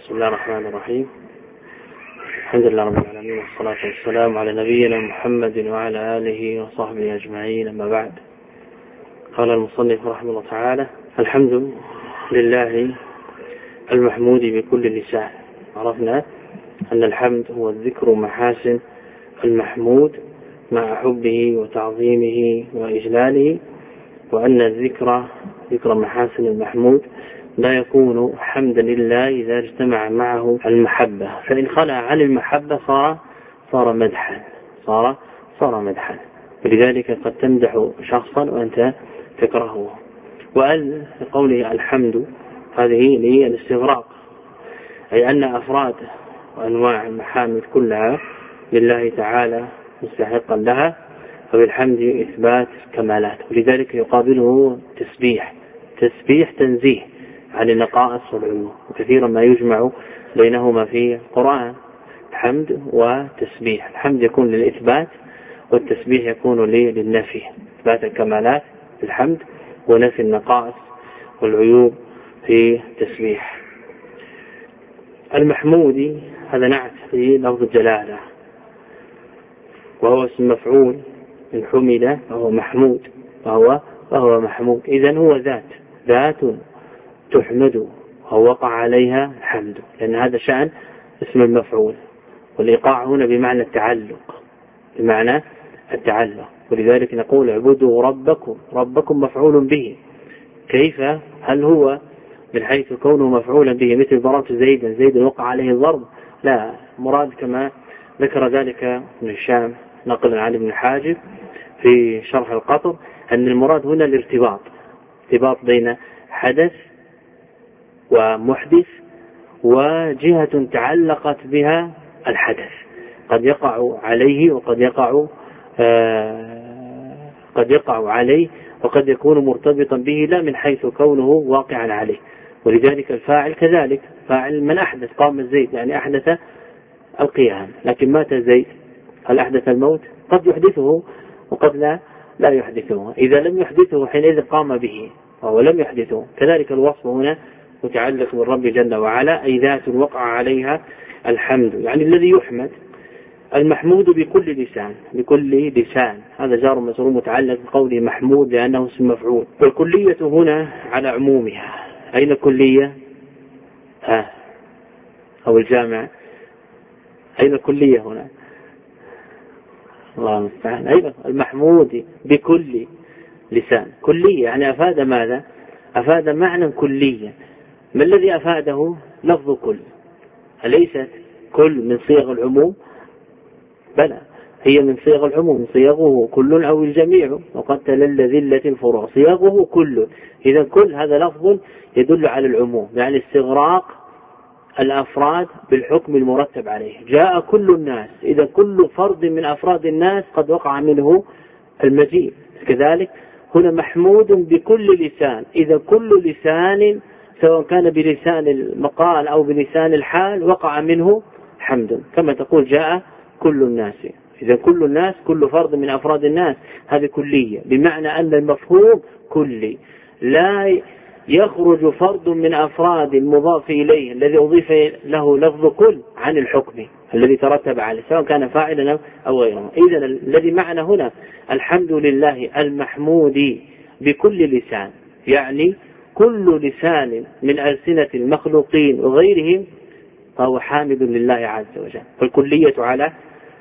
بسم الله الرحمن الرحيم. الحمد لله رب العالمين، والصلاة والسلام على نبينا محمد وعلى آله وصحبه أجمعين، أما بعد. قال المصنف رحمه الله تعالى: الحمد لله المحمود بكل لسان. عرفنا أن الحمد هو الذكر محاسن المحمود مع حبه وتعظيمه وإجلاله، وأن الذكر ذكر محاسن المحمود لا يكون حمدا إلا إذا اجتمع معه المحبة، فإن خلع عن المحبة صار مدحا، صار مدحا. ولذلك قد تمدح شخصا وأنت تكرهه. وأن قوله الحمد هذه للاستغراق، أي أن أفراد وأنواع المحامد كلها لله تعالى مستحقا لها، فبالحمد إثبات كمالات. ولذلك يقابله تسبيح تنزيه عن النقائص والعيوب، وكثيرا ما يجمع بينهما في القرآن، الحمد وتسبيح. الحمد يكون للإثبات، والتسبيح يكون للنفي، إثبات الكمالات في الحمد ونفي النقائص والعيوب في التسبيح. المحمود هذا نعت في لفظ الجلالة، وهو اسم مفعول من حمد، وهو محمود، وهو محمود. إذن هو ذات تحمد ووقع عليها الحمد، لأن هذا شأن اسم المفعول، والإيقاع هنا بمعنى التعلق. ولذلك نقول اعبدوا ربكم مفعول به. كيف؟ هل هو من حيث كونه مفعولا به مثل ضربت زيد وقع عليه الضرب؟ لا، مراد كما ذكر ذلك ابن هشام نقلا عن ابن حاجب في شرح القطر، أن المراد هنا الارتباط بين حدث ومحدث وجهة تعلقت بها الحدث، قد يقع عليه وقد يقع عليه، وقد يكون مرتبطا به لا من حيث كونه واقعا عليه. ولذلك الفاعل كذلك، فاعل من أحدث، قام زيد يعني أحدث القيام، لكن مات زيد، هل أحدث الموت؟ قد يحدثه وقد لا يحدثه. إذا لم يحدثه حينئذ قام به، وهو لم يحدثه. كذلك الوصف هنا متعلق بالرب جل وعلا، أي ذات وقع عليها الحمد، يعني الذي يحمد. المحمود بكل لسان، هذا جار مجرور متعلق بقوله محمود لأنه اسم مفعول. والكلية هنا على عمومها. أين الكلية؟ أو الجامع؟ أين الكلية هنا؟ الله المستعان. أيضا المحمود بكل لسان، كلية يعني أفاد ماذا؟ أفاد معنى كليا. ما الذي أفاده؟ لفظ كل. أليست كل من صيغ العموم؟ بلى، هي من صيغ العموم، صيغه كل أو الجميع، وقد تلل ذلة الفروع، صيغه كل. إذا كل هذا لفظ يدل على العموم، يعني استغراق الأفراد بالحكم المرتب عليه. جاء كل الناس، إذا كل فرد من أفراد الناس قد وقع منه المجيء. كذلك هنا محمود بكل لسان، إذا كل لسان سواء كان بلسان المقال أو بلسان الحال وقع منه حمد، كما تقول جاء كل الناس. إذا كل الناس كل فرد من أفراد الناس، هذه كلية، بمعنى أن المفهوم كلي، لا يخرج فرد من أفراد المضاف إليه الذي أضيف له لفظ كل عن الحكم الذي ترتب عليه، سواء كان فاعلا أو غيره. إذن الذي معنا هنا الحمد لله المحمود بكل لسان، يعني كل لسان من ألسنة المخلوقين وغيرهم فهو حامد لله عز وجل. فالكلية على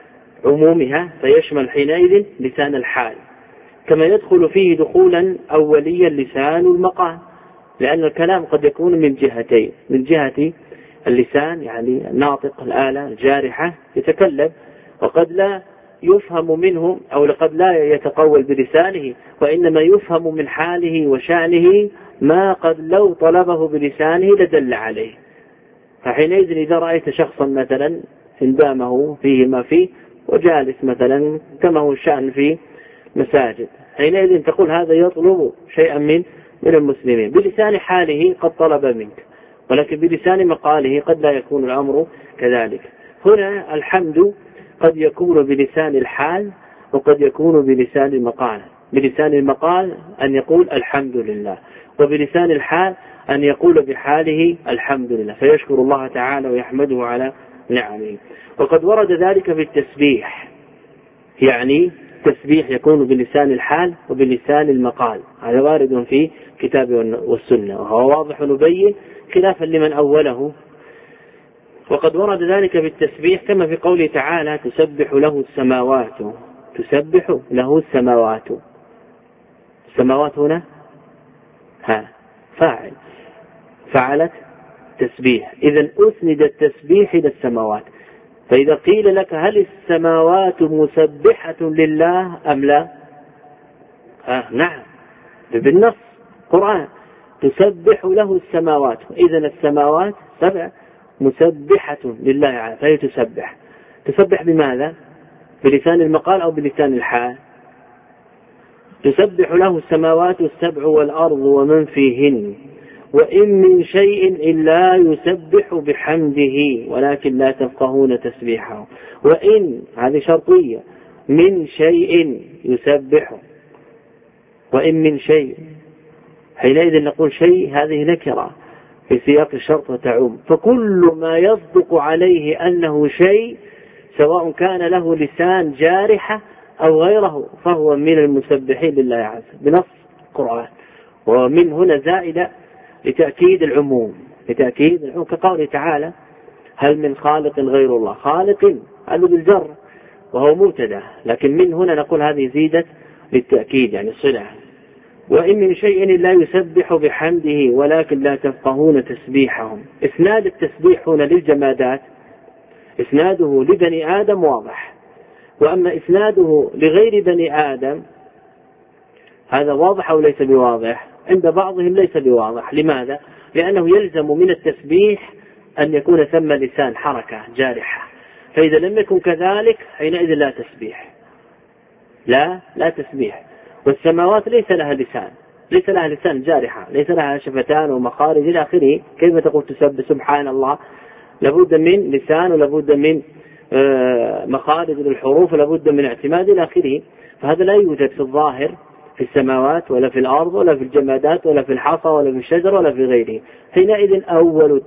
عمومها، فيشمل حينئذ لسان الحال، كما يدخل فيه دخولا أوليا لسان المقال، لأن الكلام قد يكون من جهتين: من جهة اللسان يعني الناطق، الآلة الجارحة يتكلم، وقد لا يفهم منه أو قد لا يتقول بلسانه، وإنما يفهم من حاله وشأنه ما قد لو طلبه بلسانه لدل عليه. فحينئذ إذا رأيت شخصا مثلا اندامه فيه ما فيه وجالس مثلا كما هو الشأن في مساجد، حينئذ تقول هذا يطلب شيئا من المسلمين، بلسان حاله قد طلب منك، ولكن بلسان مقاله قد لا يكون الأمر كذلك. هنا الحمد قد يكون بلسان الحال وقد يكون بلسان المقال. بلسان المقال أن يقول الحمد لله، وبلسان الحال أن يقول بحاله الحمد لله، فيشكر الله تعالى ويحمده على نعمه. وقد ورد ذلك في التسبيح، يعني التسبيح يكون بلسان الحال وبلسان المقال، هذا وارد في كتاب والسنة، وهو واضح ونبين خلافا لمن أوله. وقد ورد ذلك في التسبيح كما في قوله تعالى تسبح له السماوات، تسبح له السماوات. السماوات هنا فاعل، فعلت تسبيح، إذن أسند التسبيح إلى السماوات. فإذا قيل لك هل السماوات مسبحة لله أم لا؟ نعم، بالنص قرآن تسبح له السماوات، إذن السماوات 7 مسبحة لله عز وجل، فهي تسبح. تسبح بماذا؟ بلسان المقال أو بلسان الحال؟ تسبح له السماوات 7 والأرض ومن فيهن وإن من شيء إلا يسبح بحمده ولكن لا تفقهون تسبيحه. وإن هذه شرطية، من شيء يسبح، وإن من شيء، حينئذ نقول شيء هذه نكرة في سياق الشرط وتعم، فكل ما يصدق عليه أنه شيء سواء كان له لسان جارحة أو غيره فهو من المسبحين لله عز وجل بنص القرآن. ومن هنا زائدة لتأكيد العموم، كقوله تعالى هل من خالق غير الله. خالق هذا بالجر وهو مبتدأ، لكن من هنا نقول هذه زيدت للتأكيد يعني صلة. وإن من شيء لا يسبح بحمده ولكن لا تفقهون تسبيحهم. إسناد التسبيح هنا للجمادات إسناده لبني آدم واضح، وأما إسناده لغير بني آدم هذا واضح أو ليس بواضح؟ عند بعضهم ليس بواضح. لماذا؟ لأنه يلزم من التسبيح أن يكون ثم لسان حركة جارحة، فإذا لم يكن كذلك حينئذ لا تسبيح، لا تسبيح. والسماوات ليس لها لسان جارحة، ليس لها شفتان ومخارج إلى آخره، كيف تقول تسبح سبحان الله؟ لابد من لسان ولابد من مخارج للحروف ولابد من اعتماد إلى آخره، فهذا لا يوجد في الظاهر في السماوات ولا في الأرض ولا في الجمادات ولا في الحصى ولا في الشجر ولا في غيره. حينئذ أول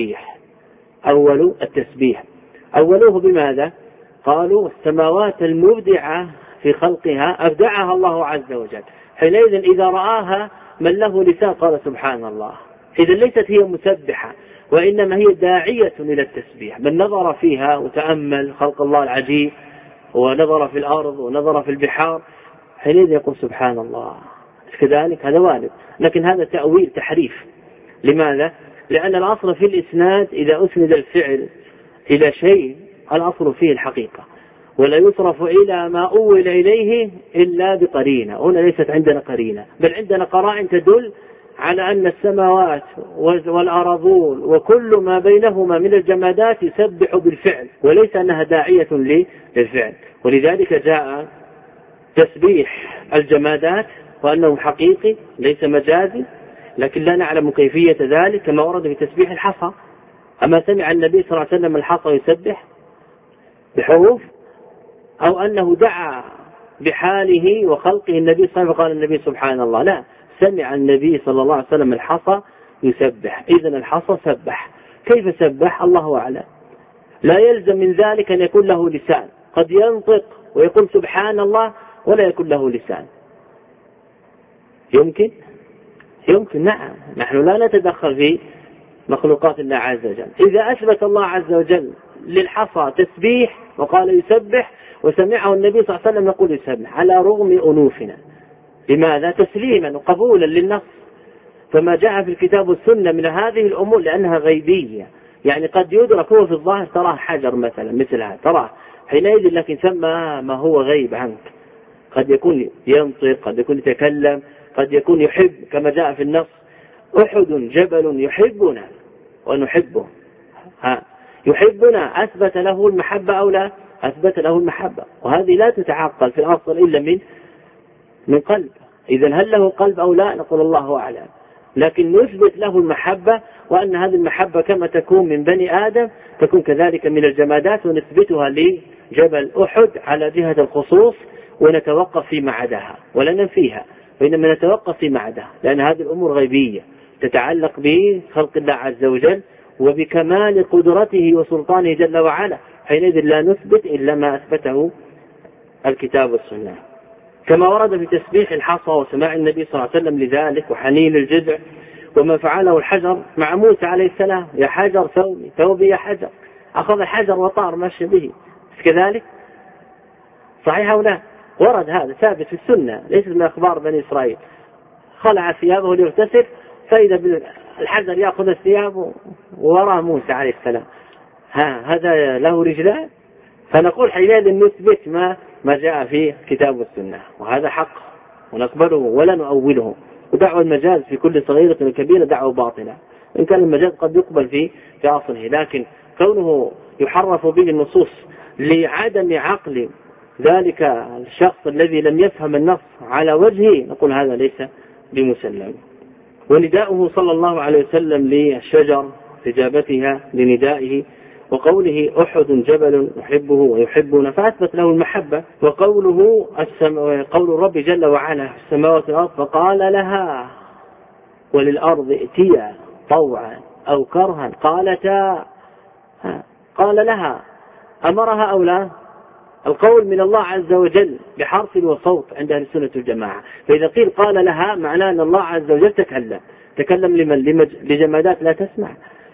التسبيح أولوه بماذا؟ قالوا السماوات المبدعة في خلقها أبدعها الله عز وجل، حينئذ إذا رآها من له لسان قال سبحان الله. إذا ليست هي مسبحة وإنما هي داعية إلى التسبيح. من نظر فيها وتأمل خلق الله العجيب ونظر في الأرض ونظر في البحار حينئذ يقول سبحان الله. كذلك هذا وارد، لكن هذا تأويل تحريف. لماذا؟ لأن الأصل في الإسناد إذا أسند الفعل إلى شيء الأصل فيه الحقيقة، ولا يصرف إلى ما أول إليه إلا بقرينة. هنا ليست عندنا قرينة، بل عندنا قرائن تدل على أن السماوات والأراضون وكل ما بينهما من الجمادات يسبح بالفعل، وليس أنها داعية للفعل. ولذلك جاء تسبيح الجمادات وأنه حقيقي ليس مجازي، لكن لا نعلم كيفية ذلك كما ورد في تسبيح الحصى. أما سمع النبي صلى الله عليه وسلم الحصى يسبح بحروف، أو أنه دعا بحاله وخلقه النبي صلى الله عليه وسلم وقال النبي سبحان الله؟ لا، سمع النبي صلى الله عليه وسلم الحصى يسبح، إذن الحصى سبح. كيف سبح؟ الله أعلم. لا يلزم من ذلك أن يكون له لسان، قد ينطق ويقول سبحان الله ولا يكون له لسان. يمكن نعم، نحن لا نتدخل في مخلوقات الله عز وجل. إذا أثبت الله عز وجل للحصى تسبيح وقال يسبح وسمعه النبي صلى الله عليه وسلم يقول يسبح على رغم أنوفنا، لماذا؟ تسليما وقبولا للنص. فما جاء في الكتاب والسنة من هذه الأمور لأنها غيبية، يعني قد يدرك هو في الظاهر تراه حجر مثلا مثل هذا تراه حينئذ، لكن ثم ما هو غيب عنك، قد يكون ينطق، قد يكون يتكلم، قد يكون يحب كما جاء في النص أحد جبل يحبنا ونحبه. يحبنا أثبت له المحبة أو لا؟ أثبت له المحبة، وهذه لا تتعقل في الأصل إلا من قلب. إذن هل له قلب أو لا؟ نقول الله أعلم، لكن نثبت له المحبة، وأن هذه المحبة كما تكون من بني آدم تكون كذلك من الجمادات، ونثبتها لجبل أحد على جهة الخصوص، ونتوقف فيما عداها ولا ننفيها، وإنما نتوقف فيما عداها، لأن هذه الأمور غيبية تتعلق بخلق الله عز وجل وبكمال قدرته وسلطانه جل وعلا، حينئذ لا نثبت إلا ما أثبته الكتاب والسنة. كما ورد في تسبيح الحصى وسماع النبي صلى الله عليه وسلم لذلك وحنين الجذع وما فعله الحجر مع موسى عليه السلام: يا حجر ثوبي، ثوبي يا حجر. أخذ الحجر وطار مشى به، كذلك صحيح أو لا؟ ورد هذا ثابت في السنة، ليس من أخبار بني إسرائيل. خلع ثيابه ليغتسل فإذا الحجر يأخذ الثياب وراء موسى عليه السلام. هذا له رجلان؟ فنقول حينئذ نثبت ما جاء في كتاب والسنة، وهذا حق ونقبله ولا نؤوله. ودعوة المجاز في كل صغيرة وكبيرة دعوة باطلة، إن كان المجاز قد يقبل في أصله، لكن كونه يحرف به النصوص لعدم عقل ذلك الشخص الذي لم يفهم النص على وجهه، نقول هذا ليس بمسلم. ونداؤه صلى الله عليه وسلم للشجر استجابتها لندائه، وقوله: أحد جبل نحبه ويحبنا، فأثبت له المحبة. وقوله قول الرب جل وعلا في السماوات والأرض: فقال لها وللأرض ائتيا طوعا أو كرها قالتا. قال لها، أمرها أو لا؟ القول من الله عز وجل بحرف وصوت عند أهل السنة والجماعة. فإذا قيل قال لها معناه أن الله عز وجل تكلم لمن؟ لجمادات لا تسمع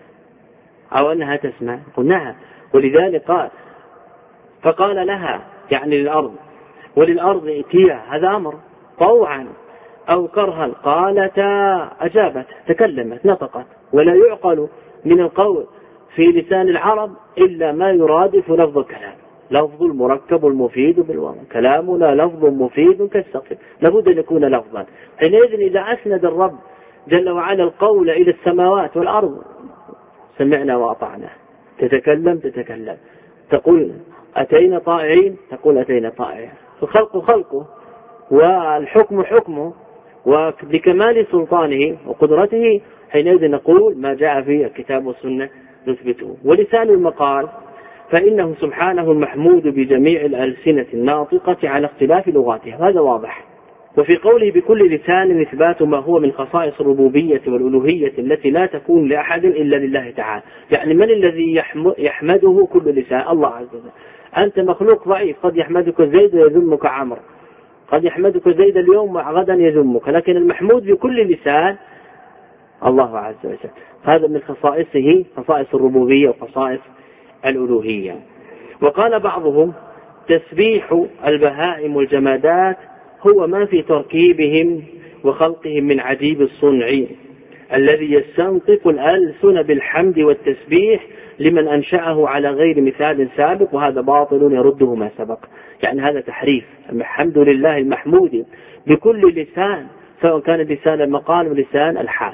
أو أنها تسمع؟ قل نعم. ولذلك قال فقال لها يعني للأرض، وللأرض ائتيا هذا أمر، طوعا أو كرها قالتا، أجابت، تكلمت، نطقت. ولا يعقل من القول في لسان العرب إلا ما يرادف لفظ الكلام، لفظ المركب المفيد بالوضع، كلامنا لفظ مفيد كالسقف، لابد أن يكون لفظا. حينئذ إذا أسند الرب جل وعلا القول إلى السماوات والأرض سمعنا وأطعنا، تتكلم، تقول أتينا طائعين، تقول أتينا طائعين. الخلق خلقه والحكم حكمه، وبكمال سلطانه وقدرته حينئذ نقول ما جاء في الكتاب والسنة نثبته. ولسان المقال فإنه سبحانه المحمود بجميع الألسنة الناطقة على اختلاف لغاتها، هذا واضح. وفي قوله بكل لسان إثبات ما هو من خصائص الربوبية والألوهية التي لا تكون لأحد إلا لله تعالى. يعني من الذي يحمده كل لسان؟ الله عز وجل. أنت مخلوق ضعيف، قد يحمدك زيد ويذمك عمرو، قد يحمدك زيد اليوم وغدا يذمك، لكن المحمود بكل لسان الله عز وجل. هذا من خصائصه، خصائص الربوبية وخصائص الألوهية. وقال بعضهم تسبيح البهائم والجمادات هو ما في تركيبهم وخلقهم من عجيب الصنع الذي يستنطق الألسن بالحمد والتسبيح لمن أنشأه على غير مثال سابق، وهذا باطل يرده ما سبق. يعني هذا تحريف. الحمد لله المحمود بكل لسان، سواء كان لسان المقال ولسان الحال،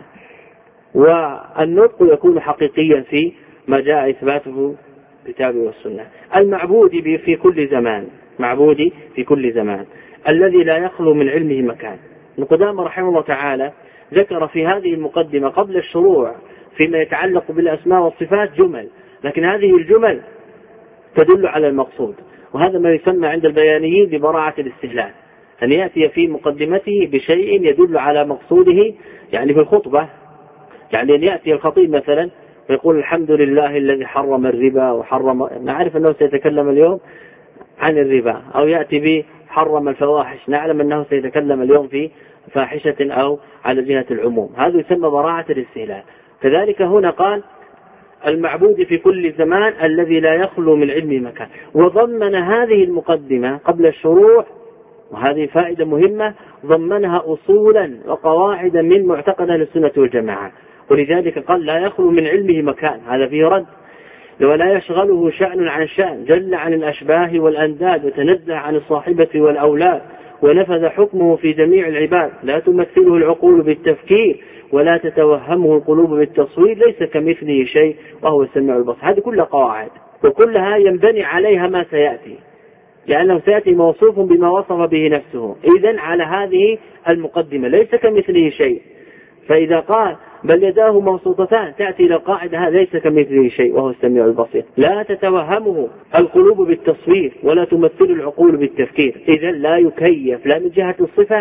والنطق يكون حقيقيا في ما جاء إثباته كتابه والسنة. المعبود في كل زمان، معبودي في كل زمان الذي لا يخلو من علمه مكان. ابن قدامة رحمه الله تعالى ذكر في هذه المقدمة قبل الشروع فيما يتعلق بالأسماء والصفات جمل، لكن هذه الجمل تدل على المقصود، وهذا ما يسمى عند البيانيين ببراعة الاستهلال، أن يأتي في مقدمته بشيء يدل على مقصوده. يعني في الخطبة، يعني أن يأتي الخطيب مثلا ويقول الحمد لله الذي حرم الربا وحرم، نعرف أنه سيتكلم اليوم عن الربا، أو يأتي به حرم الفواحش، نعلم أنه سيتكلم اليوم في فاحشة أو على جهة العموم، هذا يسمى براعة الاستهلال. كذلك هنا قال المعبود في كل زمان الذي لا يخلو من علم مكان، وضمن هذه المقدمة قبل الشروع، وهذه فائدة مهمة، ضمنها أصولا وقواعد من معتقد أهل السنة والجماعة. ولذلك قال لا يخلو من علمه مكان، هذا فيه رد. ولا يشغله شأن عن شأن، جل عن الأشباه والأنداد وتنزه عن الصاحبة والأولاد، ونفذ حكمه في جميع العباد، لا تمثله العقول بالتفكير ولا تتوهمه القلوب بالتصوير، ليس كمثله شيء وهو السميع البصير. هذه كلها قواعد، وكلها ينبني عليها ما سيأتي، لأنه سيأتي موصوف بما وصف به نفسه. إذن على هذه المقدمة ليس كمثله شيء، فإذا قال بل يداه مبسوطتان تأتي إلى القاعدة هذا ليس كمثله شيء وهو السميع البصير. لا تتوهمه القلوب بالتصوير ولا تمثل العقول بالتفكير، إذن لا يكيف لا من جهة الصفة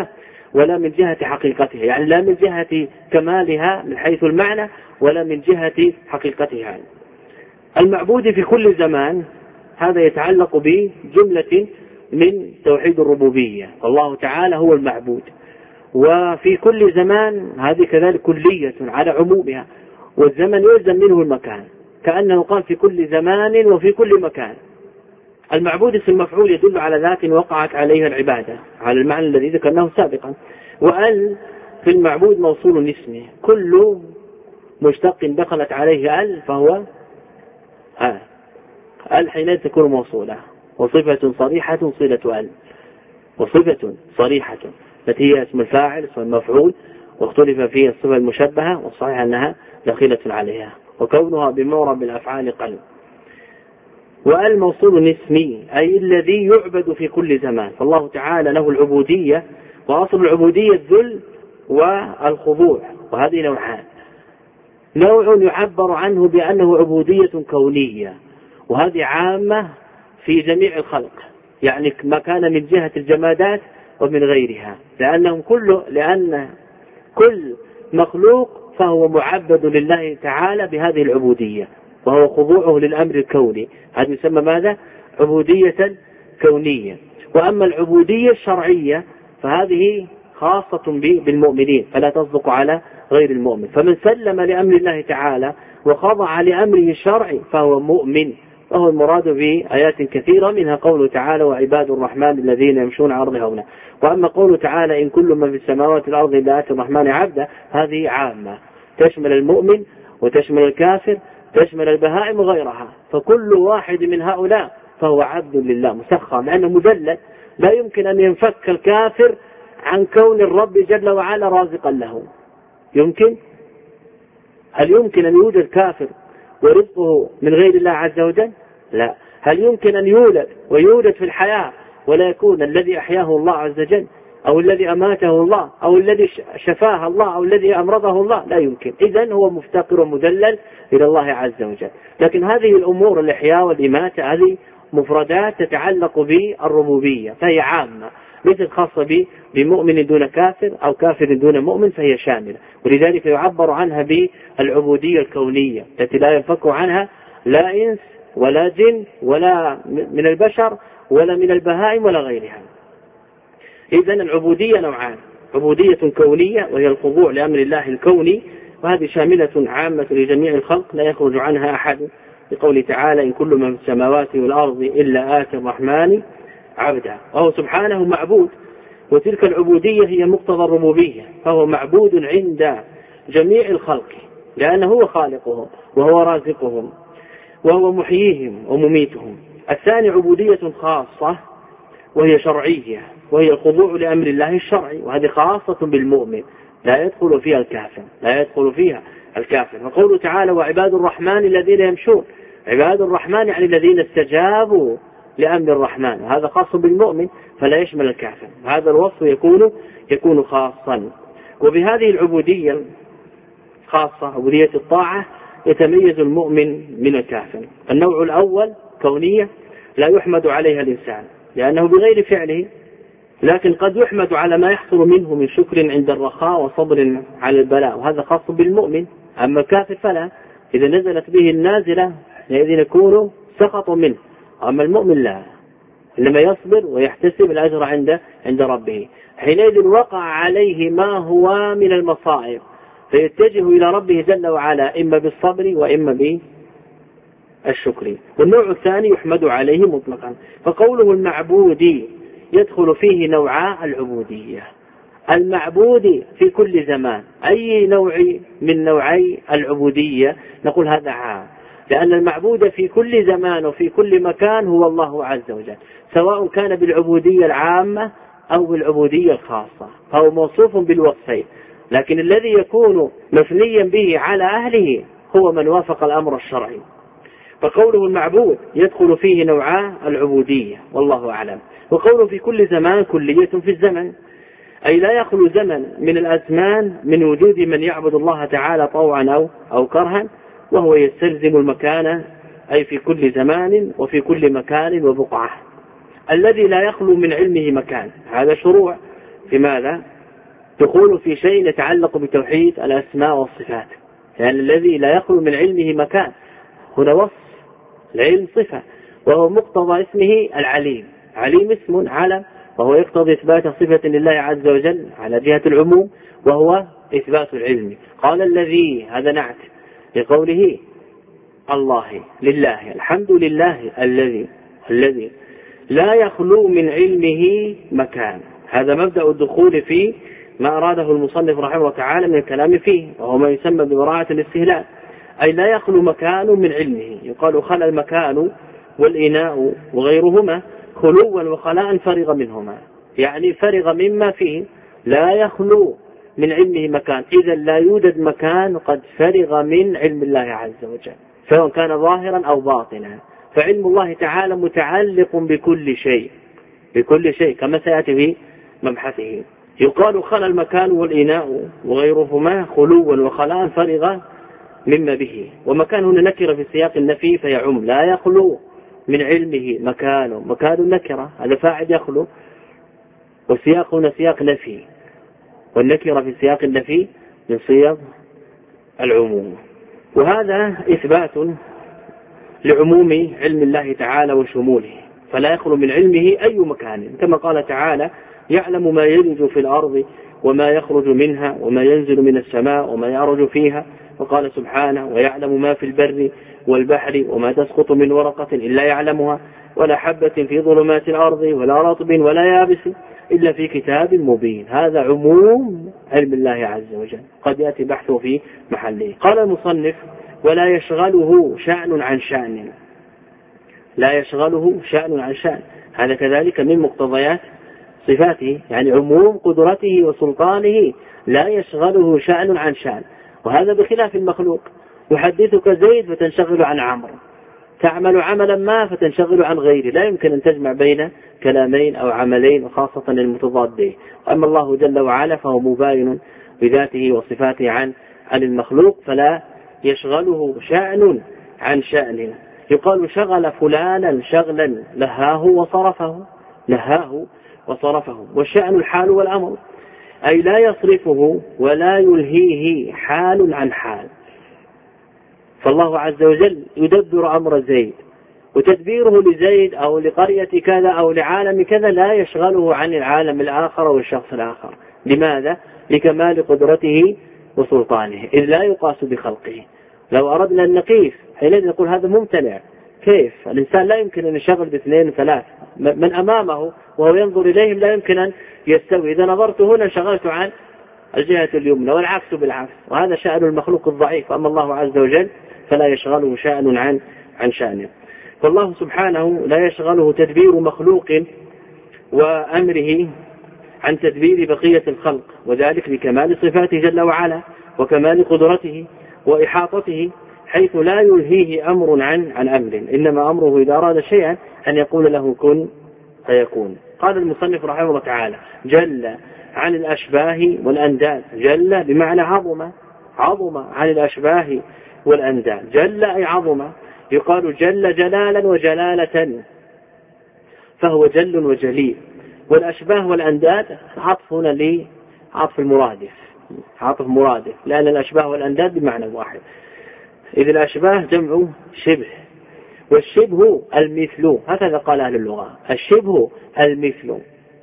ولا من جهة حقيقتها، يعني لا من جهة كمالها من حيث المعنى ولا من جهة حقيقتها. المعبود في كل زمان هذا يتعلق بجملة من توحيد الربوبية، الله تعالى هو المعبود. وفي كل زمان هذه كذلك كلية على عمومها، والزمن يلزم منه المكان، كأنه قال في كل زمان وفي كل مكان. المعبود اسم المفعول يدل على ذات وقعت عليها العبادة على المعنى الذي ذكرناه سابقا. وأل في المعبود موصول اسمه، كل مشتق دخلت عليه أل فهو أل حينئذ تكون موصولة، وصفة صريحة صلة أل، وصفة صريحة التي هي اسم الفاعل اسم المفعول، واختلف فيها الصفة المشبهة، والصحيح أنها داخلة عليها، وكونها بمعرب الأفعال قلب. وأل موصول اسمي أي الذي يعبد في كل زمان، فالله تعالى له العبودية، وأصل العبودية الذل والخضوع، وهذه نوعان. نوع يعبر عنه بأنه عبودية كونية، وهذه عامة في جميع الخلق، يعني ما كان من جهة الجمادات ومن غيرها، لأن كل مخلوق فهو معبد لله تعالى بهذه العبودية، وهو خضوعه للأمر الكوني، هذا يسمى ماذا؟ عبودية كونية. وأما العبودية الشرعية فهذه خاصة بالمؤمنين، فلا تصدق على غير المؤمن. فمن سلم لأمر الله تعالى وخضع لأمره الشرعي فهو مؤمن، وهو المراد بآيات كثيرة، منها قوله تعالى وعباد الرحمن الذين يمشون على الأرض هونا. وأما قوله تعالى إن كل من في السماوات والأرض إلا آتي الرحمن عبدا، هذه عامة تشمل المؤمن وتشمل الكافر، تشمل البهائم وغيرها، فكل واحد من هؤلاء فهو عبد لله مسخر، لأنه مدلل. لا يمكن أن ينفك الكافر عن كون الرب جل وعلا رازقا له. يمكن؟ هل يمكن أن يوجد كافر ورزقه من غير الله عز وجل؟ لا. هل يمكن أن يولد ويولد في الحياة ولا يكون الذي أحياه الله عز وجل، أو الذي أماته الله، أو الذي شفاه الله، أو الذي أمرضه الله؟ لا يمكن. إذن هو مفتقر ومدلل إلى الله عز وجل. لكن هذه الأمور الإحياء والإماتة هذه مفردات تتعلق بالربوبية، فهي عامة، ليست خاصة بمؤمن دون كافر أو كافر دون مؤمن، فهي شاملة. ولذلك يعبر عنها بالعبودية الكونية التي لا ينفك عنها لا إنس ولا جن ولا من البشر ولا من البهائم ولا غيرها. إذن العبودية نوعان، عبودية كونية وهي الخضوع لأمر الله الكوني، وهذه شاملة عامة لجميع الخلق لا يخرج عنها أحد، بقوله تعالى إن كل من في السماوات والأرض إلا آتي الرحمن عبدا، وهو سبحانه معبود. وتلك العبودية هي مقتضى الربوبية، فهو معبود عند جميع الخلق لأنه هو خالقهم وهو رازقهم وهو محييهم ومميتهم. الثاني عبودية خاصة وهي شرعية، وهي الخضوع لأمر الله الشرعي، وهذه خاصة بالمؤمن لا يدخل فيها الكافر، لا يدخل فيها الكافر. وقوله تعالى وعباد الرحمن الذين يمشون، عباد الرحمن يعني الذين استجابوا لأمر الرحمن، وهذا خاص بالمؤمن فلا يشمل الكافر. هذا الوصف يكون خاصا. وبهذه العبودية خاصة عبودية الطاعة يتميز المؤمن من الكافر. النوع الأول كونية لا يحمد عليها الإنسان لأنه بغير فعله، لكن قد يحمد على ما يحصل منه من شكر عند الرخاء وصبر على البلاء، وهذا خاص بالمؤمن. أما الكافر فلا، إذا نزلت به النازلة حينئذ يكون سخط منه. أما المؤمن لا، إنما يصبر ويحتسب الأجر عند ربه. حينئذ وقع عليه ما هو من المصائب فيتجه إلى ربه جل وعلا إما بالصبر وإما بالشكر. والنوع الثاني يحمد عليه مطلقا. فقوله المعبود يدخل فيه نوعاء العبودية. المعبود في كل زمان، أي نوع من نوعي العبودية نقول هذا عام، لأن المعبود في كل زمان وفي كل مكان هو الله عز وجل، سواء كان بالعبودية العامة أو بالعبودية الخاصة، فهو موصوف بالوصفين. لكن الذي يكون مثنيا به على أهله هو من وافق الأمر الشرعي. فقوله المعبود يدخل فيه نوعاء العبودية والله أعلم. وقوله في كل زمان كلية في الزمن، أي لا يخلو زمن من الأزمان من وجود من يعبد الله تعالى طوعا أو كرها، وهو يستلزم المكان أي في كل زمان وفي كل مكان وبقعة. الذي لا يخلو من علمه مكان، هذا شروع في ماذا؟ دخول في شيء يتعلق بتوحيد الأسماء والصفات، يعني الذي لا يخلو من علمه مكان. هنا وصف العلم صفة، وهو مقتضى اسمه العليم. عليم اسم علم، وهو يقتضي إثبات صفة لله عز وجل على جهة العموم، وهو إثبات العلم. قال الذي، هذا نعت لقوله الله لله، الحمد لله الذي لا يخلو من علمه مكان. هذا مبدأ الدخول في ما أراده المصنف رحمه الله تعالى من الكلام فيه، وهو ما يسمى ببراءة الاستهلال، أي لا يخلو مكان من علمه. يقال خلى المكان والإناء وغيرهما خلوا وخلاء فرغ منهما، يعني فرغ مما فيه، لا يخلو من علمه مكان. إذا لا يوجد مكان قد فرغ من علم الله عز وجل، سواء كان ظاهرا أو باطنا. فعلم الله تعالى متعلق بكل شيء كما سيأتي في مبحثه. يقال خلى المكان والإناء وغيرهما خلوا وخلاء فرغ مما به. ومكان هنا نكرة في سياق النفي فيعم، لا يخلو من علمه مكان نكرة، هذا فاعل يخلو، والسياق هنا سياق نفي، والنكرة في سياق النفي من صيغ العموم. وهذا إثبات لعموم علم الله تعالى وشموله، فلا يخلو من علمه أي مكان، كما قال تعالى يعلم ما يلج في الأرض وما يخرج منها وما ينزل من السماء وما يعرج فيها. وقال سبحانه ويعلم ما في البر والبحر وما تسقط من ورقة إلا يعلمها ولا حبة في ظلمات الأرض ولا رطب ولا يابس إلا في كتاب مبين. هذا عموم علم الله عز وجل، قد يأتي بحثه في محله. قال المصنف ولا يشغله شأن عن شأن، لا يشغله شأن عن شأن، هذا كذلك من مقتضيات صفاته، يعني عموم قدرته وسلطانه لا يشغله شأن عن شأن. وهذا بخلاف المخلوق، يحدثك زيد فتنشغل عن عمرو، تعمل عملا ما فتنشغل عن غيره، لا يمكن أن تجمع بين كلامين أو عملين، وخاصة المتضادين. أما الله جل وعلا فهو مباين بذاته وصفاته عن المخلوق، فلا يشغله شأن عن شأن. يقال شغل فلانا شغلا لهاه وصرفه، والشأن الحال والأمر، أي لا يصرفه ولا يلهيه حال عن حال. فالله عز وجل يدبر أمر زيد، وتدبيره لزيد أو لقرية كذا أو لعالم كذا لا يشغله عن العالم الآخر والشخص الآخر. لماذا؟ لكمال قدرته وسلطانه، إذ لا يقاس بخلقه. لو أردنا أن نقيس حينئذ نقول هذا ممتنع. كيف؟ الإنسان لا يمكن أن يشغل باثنين وثلاث، من أمامه وهو ينظر إليهم لا يمكن أن يستوي. إذا نظرت هنا شغلت عن الجهة اليمنى، والعكس بالعكس، وهذا شأن المخلوق الضعيف. أما الله عز وجل فلا يشغله شأن عن شأنه. فالله سبحانه لا يشغله تدبير مخلوق وأمره عن تدبير بقية الخلق، وذلك لكمال صفاته جل وعلا وكمال قدرته وإحاطته، حيث لا يلهيه أمر عن أمر، إنما أمره إذا أراد شيئا أن يقول له كن فيكون. قال المصنف رحمه الله تعالى جل عن الأشباه والأنداد، جل بمعنى عظم عن الأشباه والأنداد، جل أي عظم. يقال جل جلالا وجلالة، فهو جل وجليل. والأشباه والأنداد عطفنا لعطف المرادف، عطف مرادف، لأن الأشباه والأنداد بمعنى واحد. إذ الأشباه جمع شبه، والشبه المثل، هكذا قال أهل اللغة، الشبه المثل،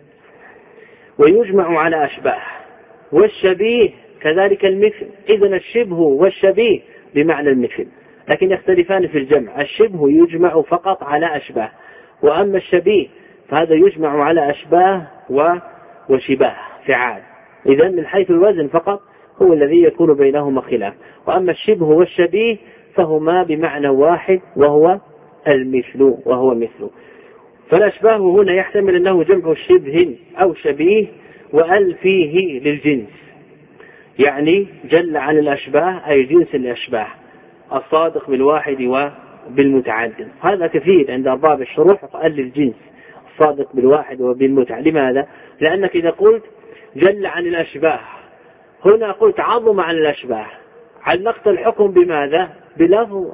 ويجمع على أشباه، والشبيه كذلك المثل. إذن الشبه والشبيه بمعنى المثل، لكن يختلفان في الجمع. الشبه يجمع فقط على أشباه، وأما الشبيه فهذا يجمع على أشباه وشباه فعال. إذن من حيث الوزن فقط هو الذي يكون بينهما خلاف، وأما الشبه والشبيه فهما بمعنى واحد وهو المثل مثل. فالأشباه هنا يحتمل أنه جمع شبه أو شبيه، وأل فيه للجنس، يعني جل عن الأشباه أي جنس الأشباه، الصادق بالواحد وبالمتعدد. هذا كثير عند أرباب الشروح، قال للجنس الصادق بالواحد وبالمتعدد. لماذا؟ لأنك إذا قلت جل عن الأشباه هنا قلت عظم عن الأشباه، علقت الحكم بماذا؟ بلفظ،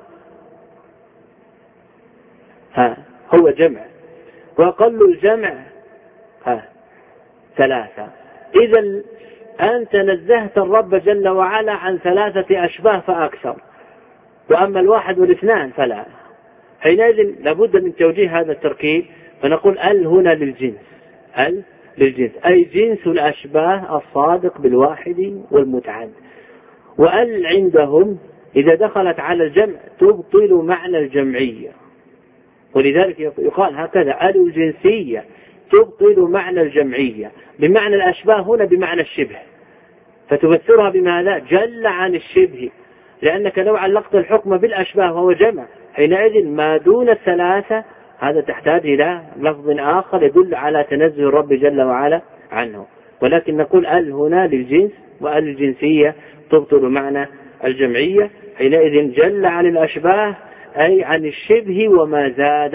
هو جمع، وأقل الجمع 3. إذا أنت نزهت الرب جل وعلا عن 3 أشباه فأكثر، وأما 1 و2 فلا. حينئذ لابد من توجيه هذا التركيب، فنقول ال هنا للجنس، ال للجنس أي جنس الأشباه الصادق بالواحد والمتعدد. وال عندهم إذا دخلت على الجمع تبطل معنى الجمعية، ولذلك يقال هكذا ال الجنسية تبطل معنى الجمعية، بمعنى الأشباه هنا بمعنى الشبه، فتفسرها بماذا؟ جل عن الشبه، لأنك لو علقت الحكم بالأشباه وهو جمع حينئذ ما دون 3 هذا تحتاج إلى لفظ آخر يدل على تنزه الرب جل وعلا عنه. ولكن نقول ال هنا للجنس، وال الجنسية تبطل معنى الجمعية، حينئذ جل عن الأشباه أي عن الشبه وما زاد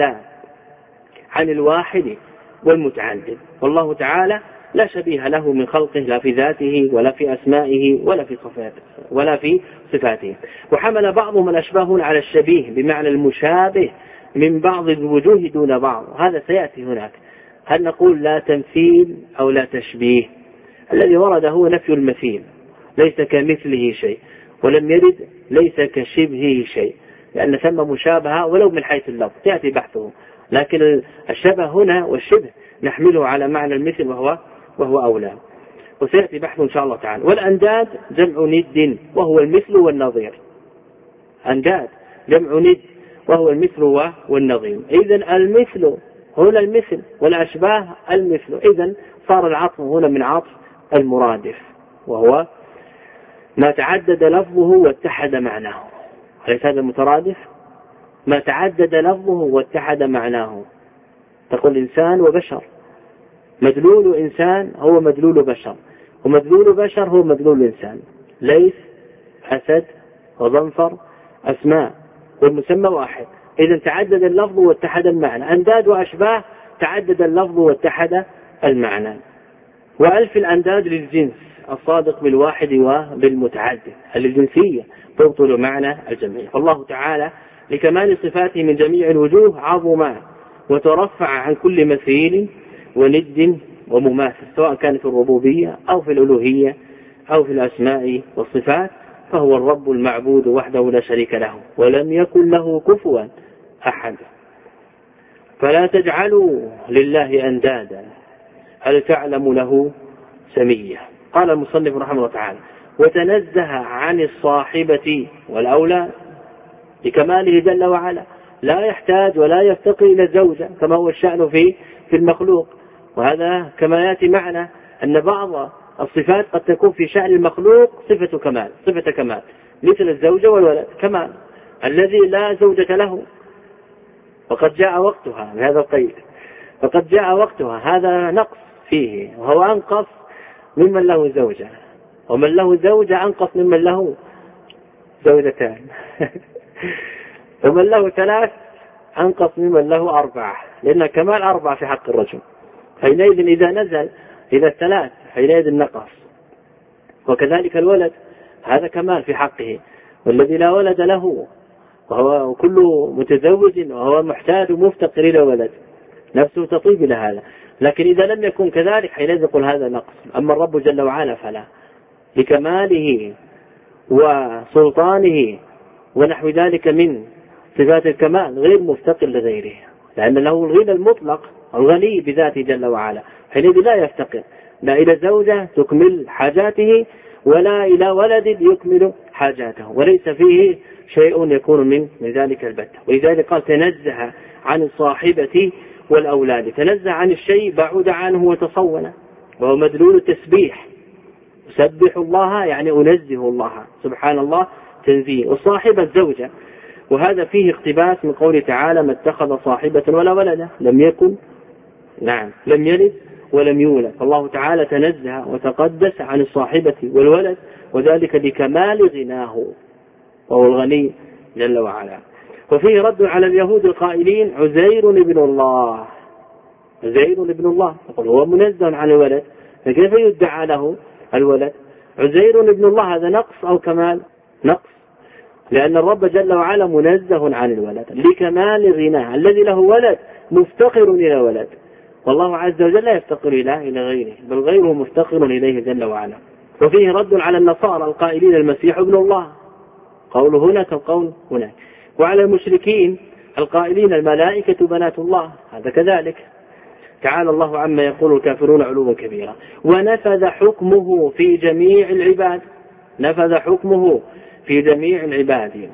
عن الواحد والمتعدد. والله تعالى لا شبيه له من خلقه، لا في ذاته ولا في أسمائه ولا في صفاته. وحمل بعضهم الأشباه على الشبيه بمعنى المشابه من بعض الوجوه دون بعض، هذا سيأتي هناك. هل نقول لا تمثيل أو لا تشبيه؟ الذي ورد هو نفي المثيل، ليس كمثله شيء، ولم يرد ليس كشبهه شيء، لأن ثم مشابهة ولو من حيث اللفظ يأتي بحثه، لكن الشبه هنا والشبه نحمله على معنى المثل وهو أولى، وسيأتي بحثه إن شاء الله تعالى. والأنداد جمع ند وهو المثل والنظير، أنداد جمع ند وهو المثل والنظير. إذن المثل هنا المثل والأشباه المثل، إذن صار العطف هنا من عطف المرادف، وهو ما تعدد لفظه واتحد معناه. أليس هذا مترادف؟ ما تعدد لفظه واتحد معناه. تقول إنسان وبشر، مدلول إنسان هو مدلول بشر، ومدلول بشر هو مدلول إنسان. ليث، أسد، وظنفر أسماء والمسمى واحد، إذن تعدد اللفظ واتحد المعنى. أنداد وأشباه تعدد اللفظ واتحد المعنى. وألف الأنداد للجنس الصادق بالواحد وبالمتعدد، الجنسية تبطل معنى الجميع. فالله تعالى لكمال صفاته من جميع الوجوه عظم وترفع عن كل مثيل وند ومماثل، سواء كان في الربوبية أو في الألوهية أو في الأسماء والصفات، فهو الرب المعبود وحده لا شريك له، ولم يكن له كفوا أحد. فلا تجعلوا لله أندادا هل تعلم له سمية. قال المصنف رحمه الله تعالى: وتنزه عن الصاحبة والأولاد لكماله جل وعلا، لا يحتاج ولا يفتقر إلى الزوجة كما هو الشأن في المخلوق. وهذا كما يأتي معنا أن بعض الصفات قد تكون في شأن المخلوق صفة كمال مثل الزوجة والولد كمال، الذي لا زوجة له وقد جاء وقتها بهذا القيد، وقد جاء وقتها، هذا نقص فيه، وهو أنقص ممن له زوجة، ومن له زوجة أنقص ممن له زوجتان ومن له 3 أنقص ممن له 4، لأن كمال 4 في حق الرجل. حينئذ إذا نزل إلى 3 حينئذ نقص. وكذلك الولد هذا كمال في حقه، والذي لا ولد له وهو كل متزوج وهو محتاج مفتقر إلى ولد نفسه تطيب إلى هذا. لكن إذا لم يكن كذلك حينئذ يقول هذا نقص. أما الرب جل وعلا فلا، لكماله وسلطانه ونحو ذلك من صفات الكمال غير مفتقر لغيره، لأن له الغنى المطلق، الغني بذاته جل وعلا، حينئذ لا يفتقر لا إلى زوجة تكمل حاجاته ولا إلى ولد يكمل حاجاته، وليس فيه شيء يكون من ذلك البتة. ولذلك قال: تنزه عن الصاحبة والأولاد. تنزه عن الشيء بعد عنه وتصون، وهو مدلول التسبيح. أسبح الله يعني أنزه الله، سبحان الله تنزيه. والصاحبة الزوجة، وهذا فيه اقتباس من قوله تعالى: ما اتخذ صاحبة ولا ولدا، لم يلد ولم يولد. فالله تعالى تنزه وتقدس عن الصاحبة والولد، وذلك لكمال غناه، وهو الغني جل وعلا. وفيه رد على اليهود القائلين: عزير ابن الله، يقول هو منزه عن الولد، فكيف يدعى له الولد؟ عزير ابن الله، هذا نقص أو كمال؟ نقص، لأن الرب جل وعلا منزه عن الولد لكمال غناه. الذي له ولد مفتقر إلى ولد، والله عز وجل لا يفتقر إلى غيره، بل غيره مفتقر إليه جل وعلا. وفيه رد على النصارى القائلين المسيح ابن الله، قول هنا كقول هناك، وعلى المشركين القائلين الملائكة بنات الله، هذا كذلك. تعالى الله عما يقول الكافرون علوا كبيرا. ونفذ حكمه في جميع العباد، نفذ حكمه في جميع العباد،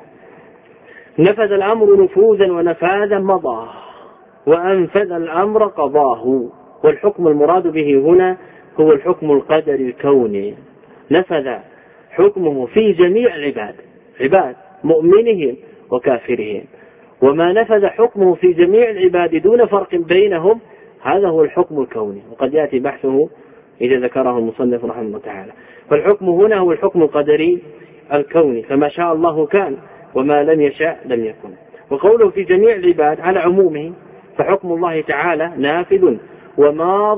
نفذ الأمر نفوذا ونفاذا مضى، وأنفذ الأمر قضاه. والحكم المراد به هنا هو الحكم القدري الكوني، نفذ حكمه في جميع العباد، عباد مؤمنهم وكافرهم. وما نفذ حكمه في جميع العباد دون فرق بينهم هذا هو الحكم الكوني، وقد يأتي بحثه إذا ذكره المصنف رحمه الله تعالى. فالحكم هنا هو الحكم القدري الكوني، فما شاء الله كان وما لم يشاء لم يكن. وقوله في جميع العباد على عمومه، فحكم الله تعالى نافذ وماض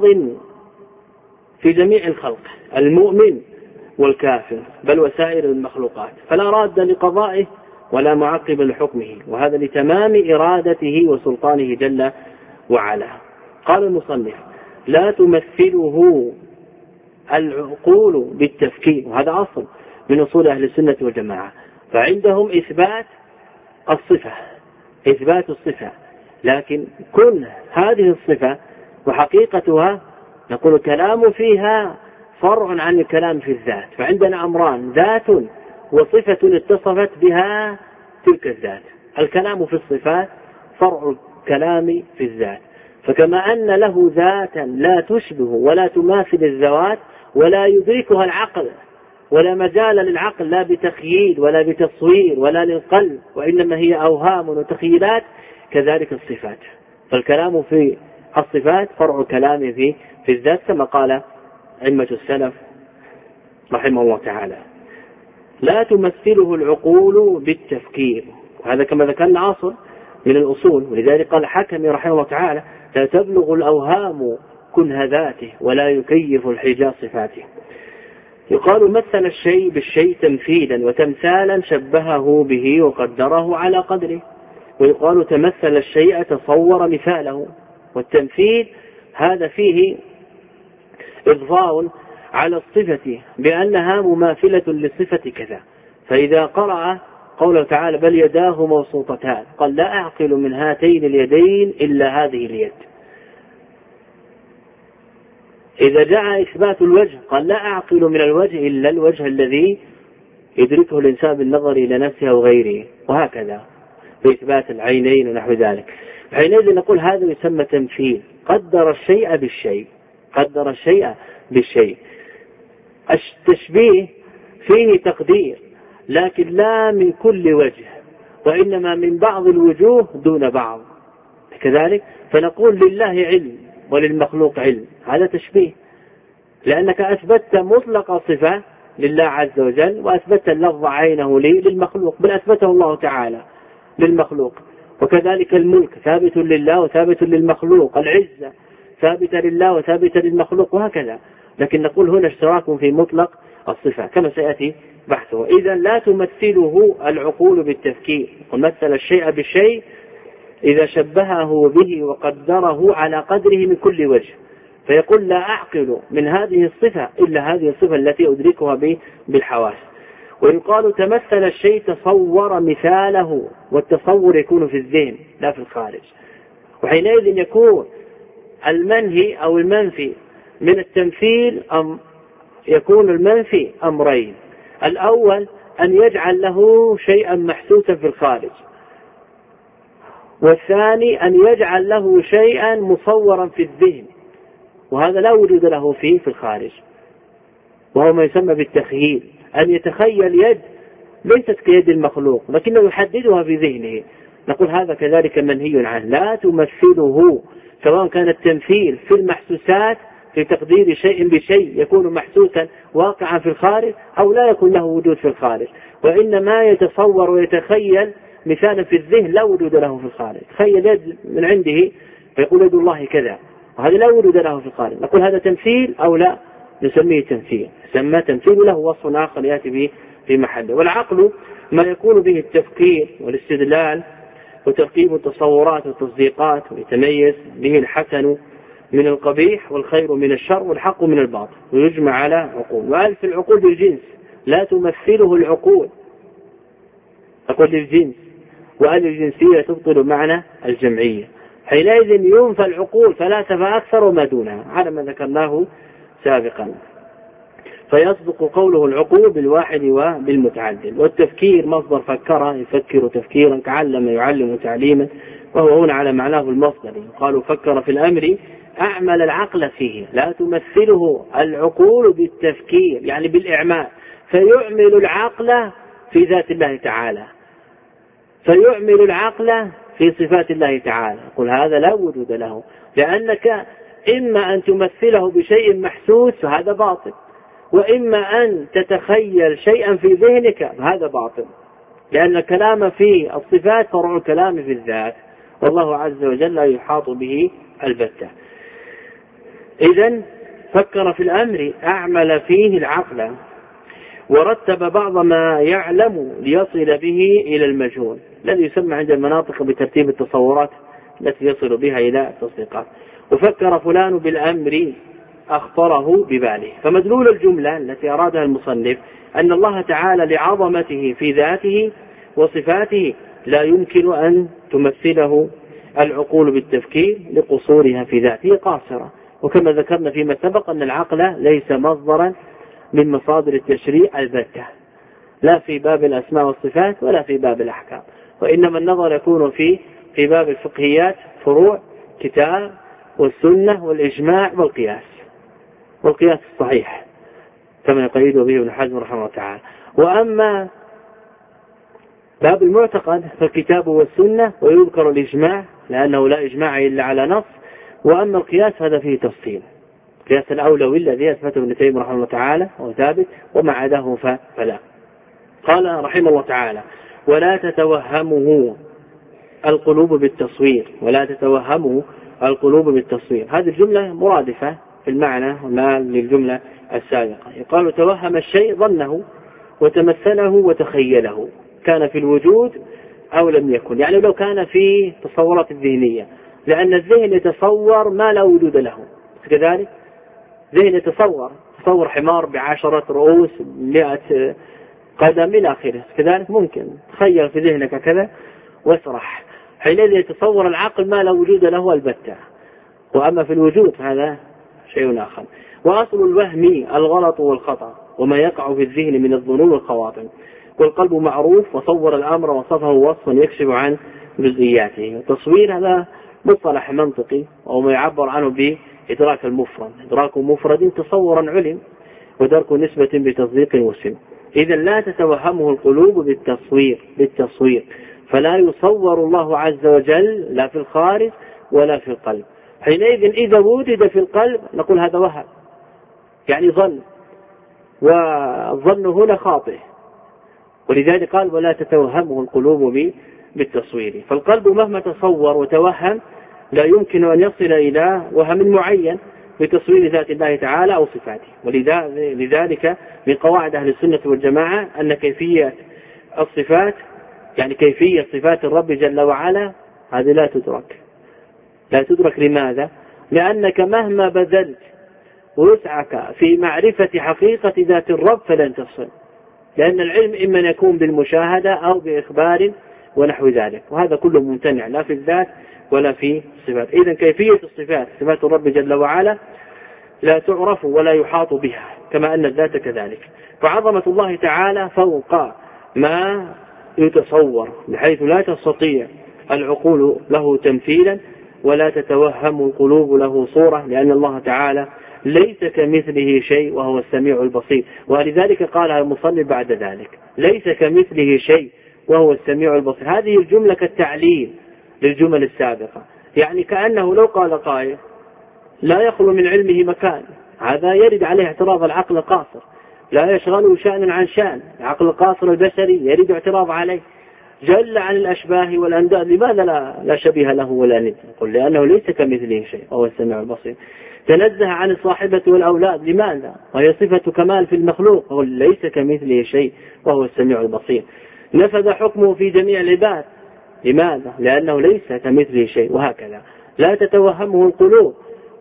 في جميع الخلق، المؤمن والكافر، بل وسائر المخلوقات، فلا راد لقضائه ولا معقب لحكمه، وهذا لتمام إرادته وسلطانه جل وعلا. قال المصنف: لا تمثله العقول بالتفكير، وهذا أصل من أصول أهل السنة والجماعة، فعندهم إثبات الصفة، إثبات الصفة، لكن كل هذه الصفة وحقيقتها نقول الكلام فيها فرع عن الكلام في الذات. فعندنا أمران: ذات وصفة اتصفت بها تلك الذات. الكلام في الصفات فرع الكلام في الذات، فكما أن له ذاتا لا تشبه ولا تماثل الذوات ولا يدركها العقل، ولا مجال للعقل لا بتخييل ولا بتصوير ولا للقلب، وإنما هي أوهام وتخيلات، كذلك الصفات. فالكلام في الصفات فرع كلام في الذات، كما قال أئمة السلف رحمه الله تعالى: لا تمثله العقول بالتفكير. وهذا كما ذكرنا أصل من الأصول، ولذلك قال الحكمي رحمه الله تعالى: لا تبلغ الأوهام كنه ذاته ولا يكيف الحجاز صفاته. يقال مثل الشيء بالشيء تمثيلا، وتمثالا شبهه به وقدره على قدره. ويقال تمثل الشيء تصور مثاله. والتمثيل هذا فيه إضفاء على الصفة بأنها مماثلة للصفة كذا. فإذا قرأ قوله تعالى: بل يداه مبسوطتان، قال: لا أعقل من هاتين اليدين إلا هذه اليد. إذا جاء إثبات الوجه قال: لا أعقل من الوجه إلا الوجه الذي يدركه الإنسان بالنظر إلى نفسه أو غيره، وهكذا في إثبات العينين ونحو ذلك. حينئذ نقول هذا يسمى تمثيل، قدر الشيء بالشيء، قدر الشيء بالشيء. التشبيه فيه تقدير، لكن لا من كل وجه، وإنما من بعض الوجوه دون بعض، كذلك. فنقول لله علم وللمخلوق علم، هذا تشبيه، لأنك أثبتت مطلق صفة لله عز وجل، وأثبتت اللفظ عينه للمخلوق، بل أثبته الله تعالى للمخلوق. وكذلك الملك ثابت لله وثابت للمخلوق، العزة ثابتة لله وثابتة للمخلوق، وهكذا. لكن نقول هنا اشتراك في مطلق الصفة كما سيأتي بحثه. إذا لا تمثله العقول بالتفكير، ومثل الشيء بالشيء إذا شبهه به وقدره على قدره من كل وجه، فيقول: لا أعقل من هذه الصفة إلا هذه الصفة التي أدركها بالحواس. ويقال تمثل الشيء تصور مثاله، والتصور يكون في الذهن لا في الخارج. وحينئذ يكون المنهي أو المنفي من التمثيل يكون المنفي أمرين: الأول أن يجعل له شيئا محسوسا في الخارج، والثاني أن يجعل له شيئا مصورا في الذهن، وهذا لا وجود له فيه في الخارج، وهو ما يسمى بالتخييل، أن يتخيل يد ليست كيد المخلوق لكنه يحددها في ذهنه. نقول هذا كذلك منهي عنه. لا تمثله، سواء كان التمثيل في المحسوسات في تقدير شيء بشيء يكون محسوسا واقعا في الخارج، أو لا يكون له وجود في الخارج، وإنما يتصور ويتخيل مثالا في الذهن لا وجود له في الخارج. تخيل يد من عنده فيقول يد الله كذا، وهذا لا وجود له في الخارج. نقول هذا تمثيل أو لا؟ نسميه تمثيل، سمى تمثيل له وصف آخر يأتي به في محله. والعقل ما يكون به التفكير والاستدلال وتركيب التصورات والتصديقات، ويتميز به الحسن من القبيح والخير من الشر والحق من الباطل، ويجمع على عقول. وألف العقول بالجنس لا تمثله العقول، أقول للجنس، وأل الجنسية تبطل معنى الجمعية. حينئذ ينفى العقول 3 فأكثر وما دونها على ما ذكرناه سابقا، فيصدق قوله العقول بالواحد وبالمتعدد. والتفكير مصدر فكر يفكر تفكيرا كعلم يعلم تعليما، وهو هنا على معناه المصدري. قالوا فكر في الأمر أعمل العقل فيه، لا تمثله العقول بالتفكير يعني بالإعمال، فيعمل العقل في ذات الله تعالى، فيعمل العقل في صفات الله تعالى. قل هذا لا وجود له، لأنك إما أن تمثله بشيء محسوس فهذا باطل، وإما أن تتخيل شيئا في ذهنك فهذا باطل، لأن الكلام في الصفات فرع الكلام في الذات، والله عز وجل لا يحاط به البتة. إذن فكر في الأمر أعمل فيه العقل، ورتب بعض ما يعلم ليصل به إلى المجهول، الذي يسمى عند المناطق بترتيب التصورات التي يصل بها إلى التصديقات. وفكر فلان بالأمر أخطره بباله. فمدلول الجملة التي أرادها المصنف أن الله تعالى لعظمته في ذاته وصفاته لا يمكن أن تمثله العقول بالتفكير لقصورها في ذاته قاصرة. وكما ذكرنا فيما سبق أن العقل ليس مصدرا من مصادر التشريع البتة، لا في باب الأسماء والصفات ولا في باب الأحكام، وإنما النظر يكون في باب الفقهيات، فروع كتاب والسنة والإجماع والقياس الصحيح كما يقيده به ابن حزم رحمه الله تعالى. وأما باب المعتقد فالكتاب والسنة ويذكر الإجماع لأنه لا إجماع إلا على نص. وأما القياس هذا فيه تفصيل، قياس الأولوي الذي أثبته ابن تيمية رحمه الله تعالى وثابت، وما عداه فلا. قال رحمه الله تعالى ولا تتوهمه القلوب بالتصوير، ولا تتوهمه القلوب بالتصوير. هذه الجملة مرادفة في المعنى ما للجملة السابقة. يقال توهم الشيء ظنه وتمثله وتخيله، كان في الوجود أو لم يكن، يعني لو كان في تصورات الذهنية، لأن الذهن يتصور ما لا وجود له، كذلك ذهن تصور حمار ب10 رؤوس 100 قدم إلى آخره، كذلك ممكن تخيل في ذهنك كذا واسرح، حينئذ يتصور العقل ما لا وجود له البتة. وأما في الوجود هذا شيء آخر. وأصل الوهم الغلط والخطأ وما يقع في الذهن من الظنون والخواطر، والقلب معروف وصور الأمر وصفه وصفا يكشف عن جزئياته. التصوير هذا مصطلح منطقي وما يعبر عنه بإدراك المفرد، إدراك مفرد تصورا علم، ودرك نسبة بتصديق وسم. إذا لا تتوهمه القلوب بالتصوير، فلا يصور الله عز وجل لا في الخارج ولا في القلب. حينئذ إذا وجد في القلب نقول هذا وهم، يعني ظن، والظن هنا خاطئ، ولذلك قال ولا تتوهمه القلوب بالتصوير. فالقلب مهما تصور وتوهم لا يمكن أن يصل إلى وهم معين بتصوير ذات الله تعالى أو صفاته. ولذلك من قواعد أهل السنة والجماعة أن كيفية الصفات، يعني كيفية صفات الرب جل وعلا، هذه لا تدرك. لماذا؟ لأنك مهما بذلت وسعك في معرفة حقيقة ذات الرب فلن تصل، لأن العلم إما يكون بالمشاهدة أو بإخبار ونحو ذلك، وهذا كله ممتنع لا في الذات ولا في الصفات. إذن كيفية الصفات، صفات الرب جل وعلا لا تعرف ولا يحاط بها، كما أن الذات كذلك. فعظمة الله تعالى فوق ما يتصور، بحيث لا تستطيع العقول له تمثيلا ولا تتوهم القلوب له صورة، لأن الله تعالى ليس كمثله شيء وهو السميع البصير. ولذلك قال المصنف بعد ذلك ليس كمثله شيء وهو السميع البصير. هذه الجملة كالتعليل للجمل السابقة، يعني كأنه لو قال قائل لا يخلو من علمه مكان، هذا يرد عليه اعتراض العقل القاصر، لا يشغله شأن عن شأن، العقل القاصر البشري يرد اعتراض عليه. جل عن الأشباه والأنداد، لماذا لا شبيه له ولا ند؟ قل لأنه ليس كمثله شيء وهو السميع البصير. تنزه عن الصاحبة والأولاد، لماذا؟ وهي صفة كمال في المخلوق، قل ليس كمثله شيء وهو السميع البصير. نفذ حكمه في جميع العباد، لماذا؟ لأنه ليس كمثله شيء، وهكذا. لا تتوهمه القلوب،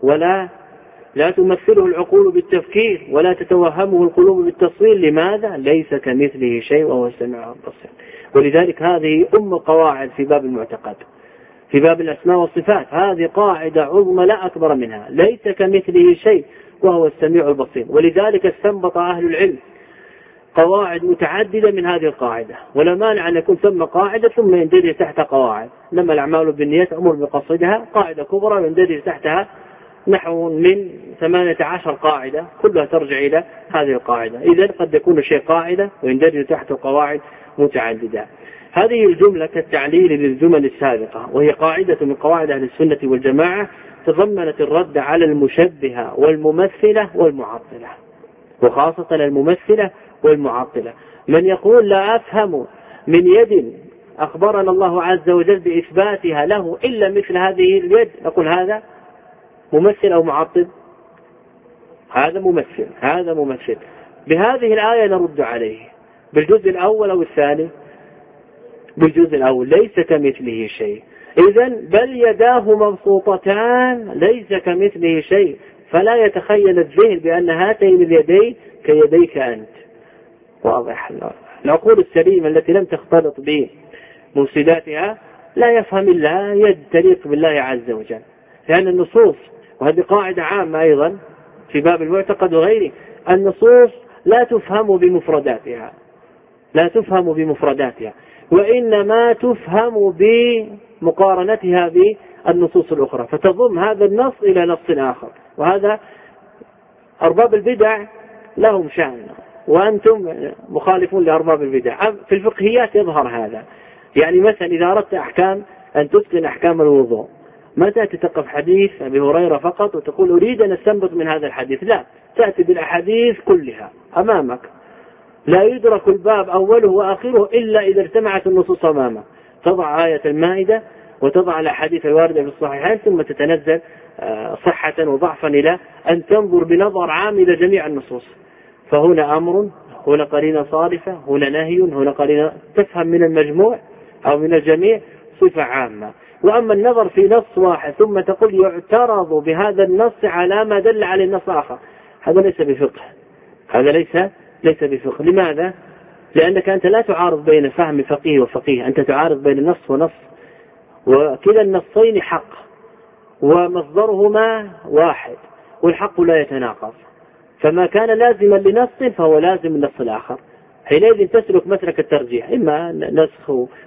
لا تمثله العقول بالتفكير ولا تتوهمه القلوب بالتصوير. لماذا؟ ليس كمثله شيء وهو السميع البصير. ولذلك هذه القواعد في باب المعتقد، في باب الأسماء والصفات، هذه قاعدة عظمى لا أكبر منها، ليس كمثله شيء وهو السميع البصير. ولذلك استنبط أهل العلم قواعد متعددة من هذه القاعدة، ولا مانع أن يكون ثم قاعدة ثم يندرج تحت قواعد. لما الأعمال بالنيات أمر بقصدها، قاعدة كبرى يندرج تحتها نحو من 18 قاعدة كلها ترجع إلى هذه القاعدة. إذن قد يكون شيء قاعدة ويندرج تحت قواعد متعددة. هذه الجملة كالتعليل للجمل السابقة، وهي قاعدة من قواعد أهل السنة والجماعة، تضمنت الرد على المشبهة والممثلة والمعطلة، وخاصة الممثلة والمعطلة. من يقول لا أفهم من يد أخبرنا الله عز وجل بإثباتها له إلا مثل هذه اليد، نقول هذا ممثل أو معطل؟ هذا ممثل. بهذه الآية نرد عليه بالجزء الأول أو الثاني؟ بالجزء الأول، ليس كمثله شيء. إذن بل يداه مبسوطتان، ليس كمثله شيء، فلا يتخيل الذهن بأن هاتين اليدين كيديك أنت. واضح؟ العقول السليمة التي لم تختلط بمفسداتها لا يفهم إلا يد تليق بالله عز وجل، لأن النصوص، وهذه قاعدة عامة أيضا في باب المعتقد وغيره، النصوص لا تفهم بمفرداتها، وإنما تفهم بمقارنتها بالنصوص الأخرى، فتضم هذا النص إلى نص آخر. وهذا أرباب البدع لهم شأن، وأنتم مخالفون لأرباب البدع. في الفقهيات يظهر هذا. يعني مثلا إذا أردت أن تتقن أحكام الوضوء، متى تتقف حديث أبي هريرة فقط وتقول أريد أن أستنبط من هذا الحديث؟ لا، تأتي بالأحاديث كلها أمامك، لا يدرك الباب أوله وآخره إلا إذا اجتمعت النصوص أمامك. تضع آية المائدة وتضع الأحاديث الواردة في الصحيحين، ثم تتنزل صحة وضعفا إلى أن تنظر بنظر عام إلى جميع النصوص. فهنا أمر، هنا قرينة صارفة، هنا نهي، هنا قرينة، تفهم من المجموع أو من الجميع صفة عامة. وأما النظر في نص واحد ثم تقول يعترض بهذا النص على ما دل على النص آخر، هذا ليس بفقه، هذا ليس بفقه. لماذا؟ لأنك أنت لا تعارض بين فهم فقيه وفقيه، أنت تعارض بين نص ونص، وكلا النصين حق ومصدرهما واحد، والحق لا يتناقض، فما كان لازما لنص فهو لازم النص الآخر. حينئذ تسلك مسلك الترجيح، إما نسخ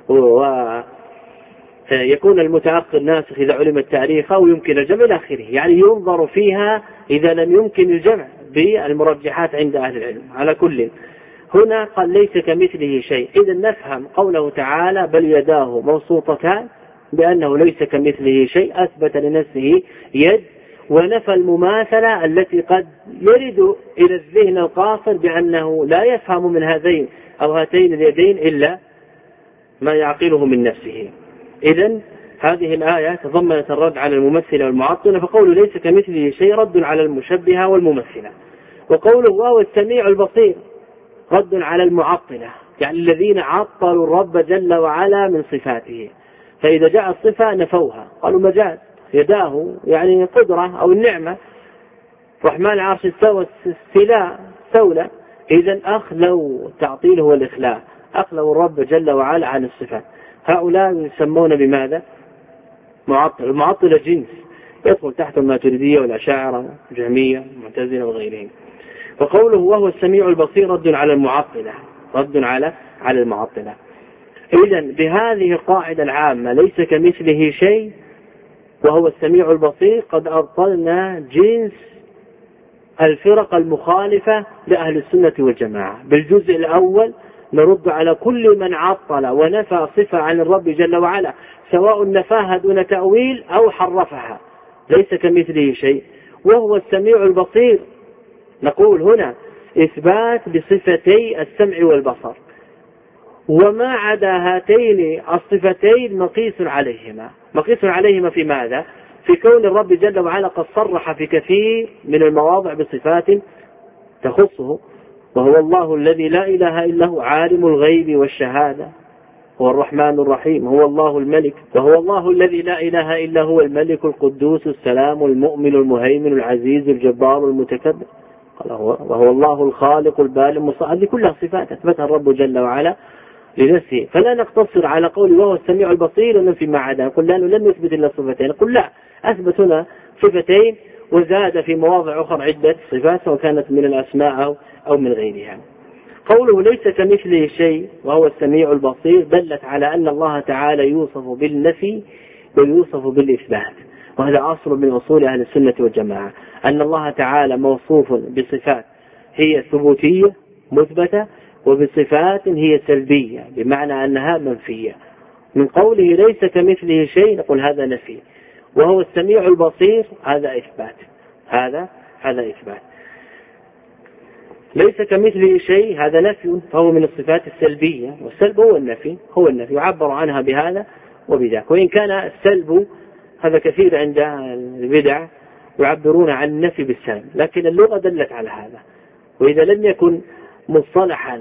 ويكون المتأخر ناسخ إذا علم التاريخ، أو يمكن الجمع إلى آخره. يعني ينظر فيها إذا لم يمكن الجمع بالمرجحات عند أهل العلم. على كل، هنا قال ليس كمثله شيء، إذا نفهم قوله تعالى بل يداه مبسوطتان بأنه ليس كمثله شيء، أثبت لنفسه يد، ونفى المماثلة التي قد يرد إلى الذهن القاصر بأنه لا يفهم من هذين أو هاتين اليدين إلا ما يعقله من نفسه. إذن هذه الآية تضمنت الرد على الممثلة والمعطلة، فقوله ليس كمثله شيء رد على المشبهة والممثلة، وقوله وهو السميع البصير رد على المعطلة، يعني الذين عطلوا الرب جل وعلا من صفاته، فإذا جاء الصفة نفوها، قالوا مجاز، يداه يعني قدرة أو النعمة، رحمن العرش استوى استولى، إذن أخلوا تعطيله والإخلاء، أخلوا الرب جل وعلا عن الصفات. هؤلاء يسمون بماذا؟ معطل جنس، يدخل تحت الماتريدية والأشاعرة الجهمية المعتزلة وغيرهم. وقوله وهو السميع البصير رد على المعطلة، رد على المعطلة. إذن بهذه القاعدة العامة ليس كمثله شيء وهو السميع البصير قد أبطلنا جنس الفرق المخالفة لأهل السنة والجماعة. بالجزء الأول نرد على كل من عطل ونفى صفة عن الرب جل وعلا، سواء نفاها دون تأويل أو حرفها، ليس كمثله شيء وهو السميع البصير. نقول هنا إثبات بصفتي السمع والبصر، وما عدا هاتين الصفتين مقيس عليهما في ماذا؟ في كون الرب جل وعلا قد صرح في كثير من المواضع بصفات تخصه، وهو الله الذي لا إله إلا هو عالم الغيب والشهادة، هو الرحمن الرحيم، هو الله الملك، وهو الله الذي لا إله إلا هو الملك القدوس السلام المؤمن المهيمن العزيز الجبار المتكبر. وهو الله الخالق البارئ المصور. هذه كلها صفات أثبتها الرب جل وعلا لنفسه، فلا نقتصر على قول وهو السميع البصير وننفي ما عداه. قل لا لم يثبت إلا صفتين، قل لا، أثبت هنا صفتين وزاد في مواضع أخرى عدة صفات سواء كانت من الأسماء أو من غيرها. قوله ليس كمثله شيء وهو السميع البصير دلت على أن الله تعالى يوصف بالنفي ويوصف بالإثبات، وهذا أصل من أصول أهل السنة والجماعة، أن الله تعالى موصوف بصفات هي ثبوتية مثبتة وبصفات هي سلبية بمعنى أنها منفية. من قوله ليس كمثله شيء نقول هذا نفي، وهو السميع البصير هذا إثبات. هذا إثبات. ليس كمثله شيء هذا نفي، فهو من الصفات السلبية، والسلب هو النفي، يعبر عنها بهذا وبذاك. وإن كان السلب هذا كثير عند البدع يعبرون عن النفي بالسلب، لكن اللغة دلت على هذا. وإذا لم يكن مصطلحا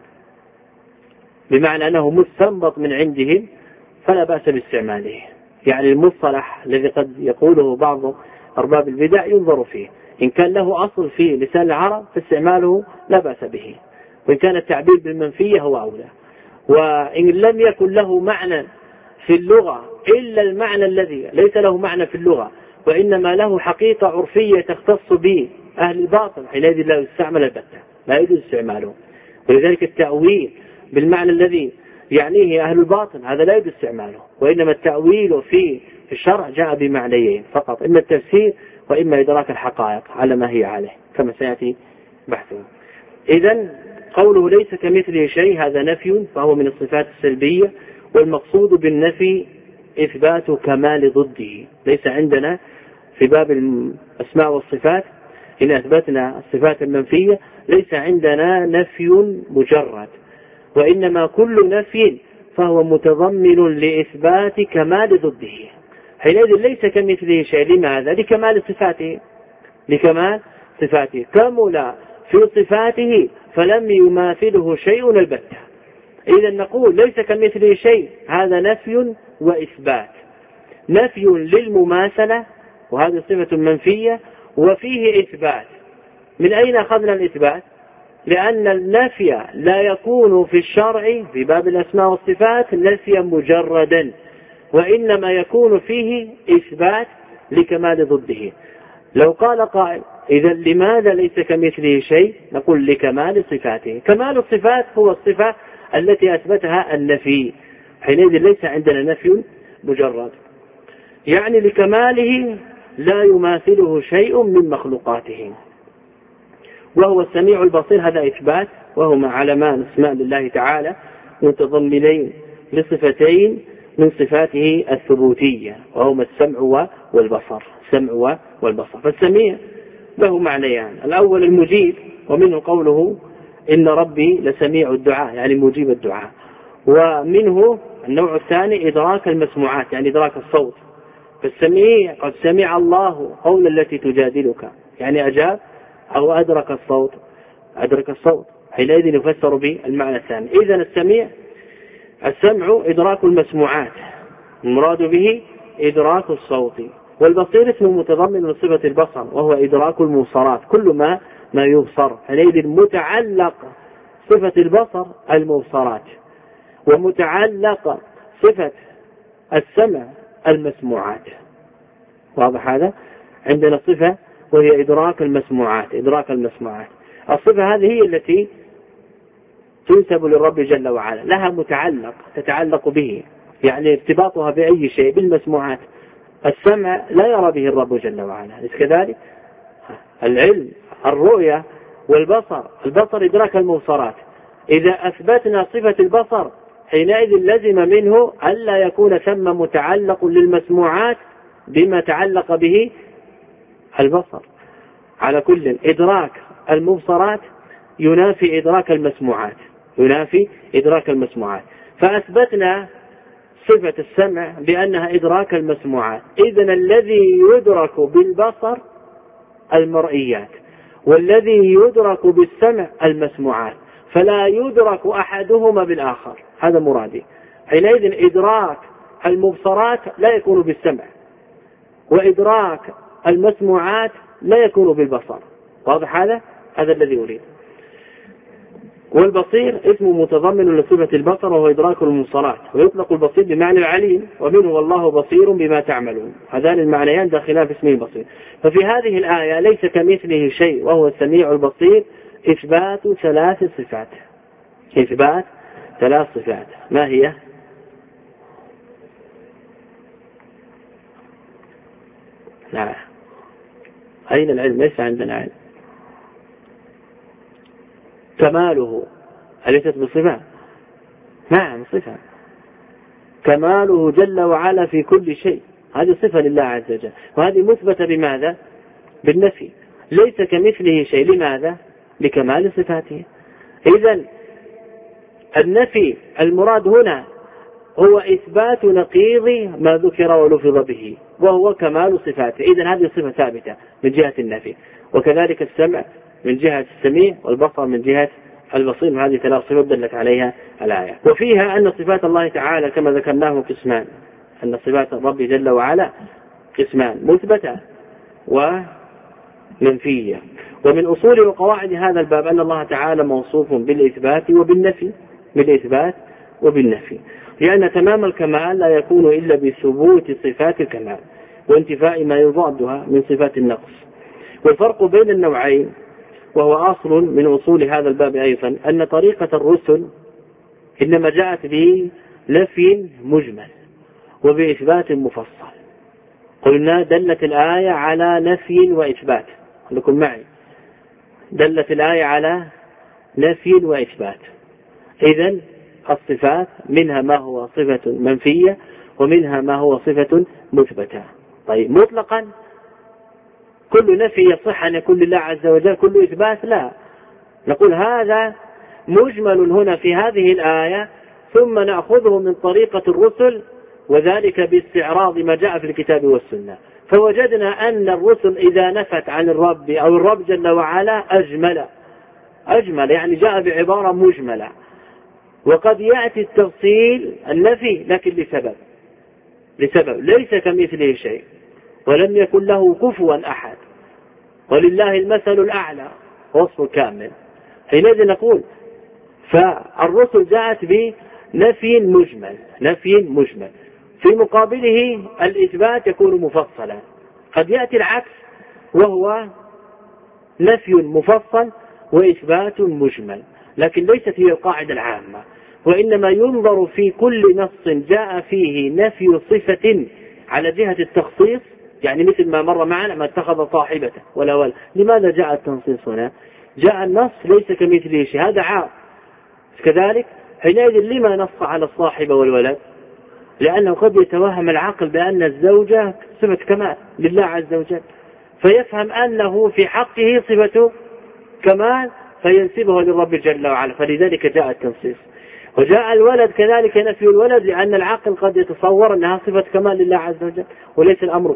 بمعنى أنه مستنبط من عندهم فلا بأس باستعماله. يعني المصطلح الذي قد يقوله بعض أرباب البدع ينظر فيه، إن كان له أصل في لسان العرب فاستعماله لا بأس به، وإن كان التعبير بالمنفية هو أولى. وإن لم يكن له معنى في اللغة إلا المعنى الذي ليس له معنى في اللغة وإنما له حقيقة عرفية تختص به أهل الباطل، حينئذ لا يستعمل البتة، لا يجوز استعماله. ولذلك التأويل بالمعنى الذي يعنيه أهل الباطل هذا لا يجوز استعماله، وإنما التأويل في الشرع جاء بمعنيين فقط، إما التفسير وإما إدراك الحقائق على ما هي عليه كما سيأتي بحثه. إذن قوله ليس كمثله شيء هذا نفي، فهو من الصفات السلبية، والمقصود بالنفي إثبات كمال ضده. ليس عندنا في باب الأسماء والصفات إن أثبتنا الصفات المنفية ليس عندنا نفي مجرد، وإنما كل نفي فهو متضمن لإثبات كمال ضده. حينئذ ليس كمثله شيء، لماذا؟ لكمال صفاته، كمل في صفاته فلم يماثله شيء البتة. إذا نقول ليس كمثله شيء هذا نفي وإثبات، نفي للمماثلة وهذه صفة منفية، وفيه إثبات. من أين أخذنا الإثبات؟ لأن النفي لا يكون في الشرع في باب الأسماء والصفات نفيا مجردا، وإنما يكون فيه إثبات لكمال ضده. لو قال قائل إذا لماذا ليس كمثله شيء؟ نقول لكمال صفاته. كمال الصفات هو الصفة التي أثبتها النفي، حينئذ ليس عندنا نفي مجرد، يعني لكماله لا يماثله شيء من مخلوقاته. وهو السميع البصير هذا إثبات، وهما علمان اسماء لله تعالى متضمنين لصفتين من صفاته الثبوتية، وهما السمع والبصر. فالسميع له معنيان، الأول المجيب، ومنه قوله إن ربي لسميع الدعاء يعني مجيب الدعاء، ومنه النوع الثاني إدراك المسموعات يعني إدراك الصوت. فالسميع قد سمع الله قول التي تجادلك يعني أجاب أو أدرك الصوت، حينئذ يفسر بالمعنى الثاني. إذن السمع إدراك المسموعات، المراد به إدراك الصوت. والبصير اسمه متضمن لصفة البصر، وهو إدراك المبصرات، كل ما يبصر، حينئذ متعلق صفة البصر المبصرات، ومتعلق صفة السمع المسموعات. واضح هذا؟ عندنا صفة وهي إدراك المسموعات. الصفة هذه هي التي تنسب للرب جل وعلا، لها متعلق تتعلق به، يعني ارتباطها بأي شيء بالمسموعات. السمع لا يرى به الرب جل وعلا، كذلك العلم، الرؤية والبصر. البصر إدراك المبصرات. إذا أثبتنا صفة البصر حينئذ لزم منه ألا يكون ثم متعلق للمسموعات بما تعلق به البصر. على كل إدراك المبصرات ينافي إدراك المسموعات، فأثبتنا صفة السمع بأنها إدراك المسموعات. إذن الذي يدرك بالبصر المرئيات، والذي يدرك بالسمع المسموعات، فلا يدرك أحدهما بالآخر. هذا مرادي. حينئذ إدراك المبصرات لا يكون بالسمع، وإدراك المسموعات لا يكون بالبصر. واضح هذا الذي أريد. والبصير اسم متضمن لصفة البصر وهو إدراك المبصرات، ويطلق البصير بمعنى العليم، ومنه والله بصير بما تعملون، هذان المعنيان داخلان في اسمه البصير. ففي هذه الآية ليس كمثله شيء وهو السميع البصير إثبات ثلاث صفات. إثبات ثلاث صفات. ما هي؟ لا، أين العلم؟ ليس عندنا علم. كماله أليست بصفة؟ نعم صفة. كماله جل وعلا في كل شيء، هذه صفة لله عز وجل، وهذه مثبتة بماذا؟ بالنفي. ليس كمثله شيء. لماذا؟ لكمال صفاته. إذن النفي المراد هنا هو إثبات نقيض ما ذكر ولفظ به، وهو كمال صفاته. إذن هذه صفة ثابتة من جهة النفي، وكذلك السمع من جهة السميع، والبصر من جهة البصير. وهذه ثلاث صفات دلت عليها الآية. وفيها أن صفات الله تعالى كما ذكرناه قسمان، أن صفات الرب جل وعلا قسمان: مثبتة ومنفية. ومن أصول وقواعد هذا الباب أن الله تعالى موصوف بالإثبات وبالنفي، بالإثبات وبالنفي، لأن تمام الكمال لا يكون إلا بثبوت صفات الكمال وانتفاء ما يضادها من صفات النقص. والفرق بين النوعين، وهو أصل من أصول هذا الباب أيضا، أن طريقة الرسل إنما جاءت بنفي مجمل وبإثبات مفصل. قلنا دلت الآية على نفي وإثبات، خليكم معي، دلت الآية على نفي وإثبات. إذن الصفات منها ما هو صفة منفية ومنها ما هو صفة مثبتة. طيب مطلقا كل نفي يصح أن يكون لله عز وجل، كل إثبات لا. نقول هذا مجمل هنا في هذه الآية، ثم نأخذه من طريقة الرسل، وذلك باستعراض ما جاء في الكتاب والسنة. فوجدنا أن الرسل إذا نفت عن الرب أو الرب جل وعلا أجمل، يعني جاء بعبارة مجملة. وقد يأتي التفصيل النفي لكن لسبب ليس كمثله شيء ولم يكن له كفوا أحد ولله المثل الأعلى، وصف كامل. حينئذ نقول فالرسل جاءت بنفي مجمل، في مقابله الإثبات يكون مفصلا. قد يأتي العكس وهو نفي مفصل وإثبات مجمل، لكن ليست هي القاعدة العامة، وإنما ينظر في كل نص جاء فيه نفي صفة على جهة التخصيص، يعني مثل ما مر معنا ما اتخذ صاحبته ولا ولد. لماذا جاء التنصيص هنا؟ جاء النص ليس كمثله شيء، هذا عام. كذلك حينئذ لما نص على الصاحبة والولد؟ لأنه قد يتوهم العقل بأن الزوجة صفة كمال لله عز وجل، فيفهم أنه في حقه صفة كمال فينسبها للرب جل وعلا، فلذلك جاء التنصيص. وجاء الولد كذلك نفي الولد، لأن العقل قد يتصور أنها صفة كمال لله عز وجل، وليس الأمر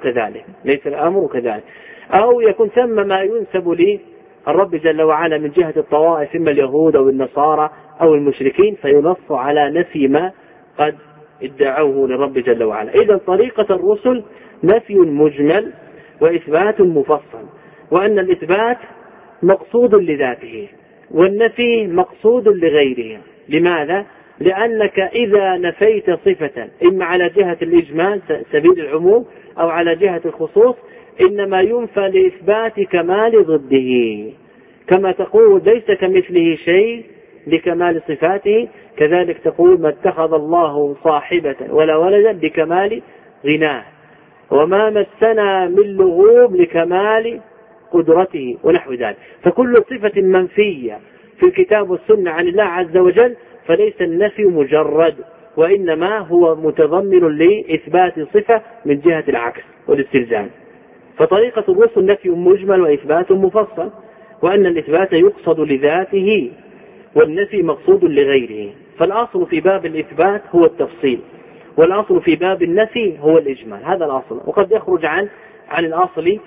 كذلك، أو يكون ثم ما ينسب للرب جل وعلا من جهة الطوائف، إما اليهود أو النصارى أو المشركين، فينص على نفي ما قد ادعوه للرب جل وعلا. إذن طريقة الرسل نفي مجمل وإثبات مفصل، وأن الإثبات مقصود لذاته والنفي مقصود لغيره. لماذا؟ لأنك إذا نفيت صفة إما على جهة الإجمال سبيل العموم أو على جهة الخصوص، إنما ينفى لإثبات كمال ضده، كما تقول ليس كمثله شيء لكمال صفاته، كذلك تقول ما اتخذ الله صاحبة ولا ولدا لكمال غناه، وما مسنا من لغوب لكمال قدرته، ونحو ذلك. فكل صفة منفية في الكتاب والسنة عن الله عز وجل فليس النفي مجرد، وإنما هو متضمن لإثبات صفة من جهة العكس والاستلزام. فطريقة الرسل نفي مجمل وإثبات مفصل، وأن الإثبات يقصد لذاته والنفي مقصود لغيره. فالأصل في باب الإثبات هو التفصيل، والأصل في باب النفي هو الإجمال، هذا الأصل، وقد يخرج عن الأصل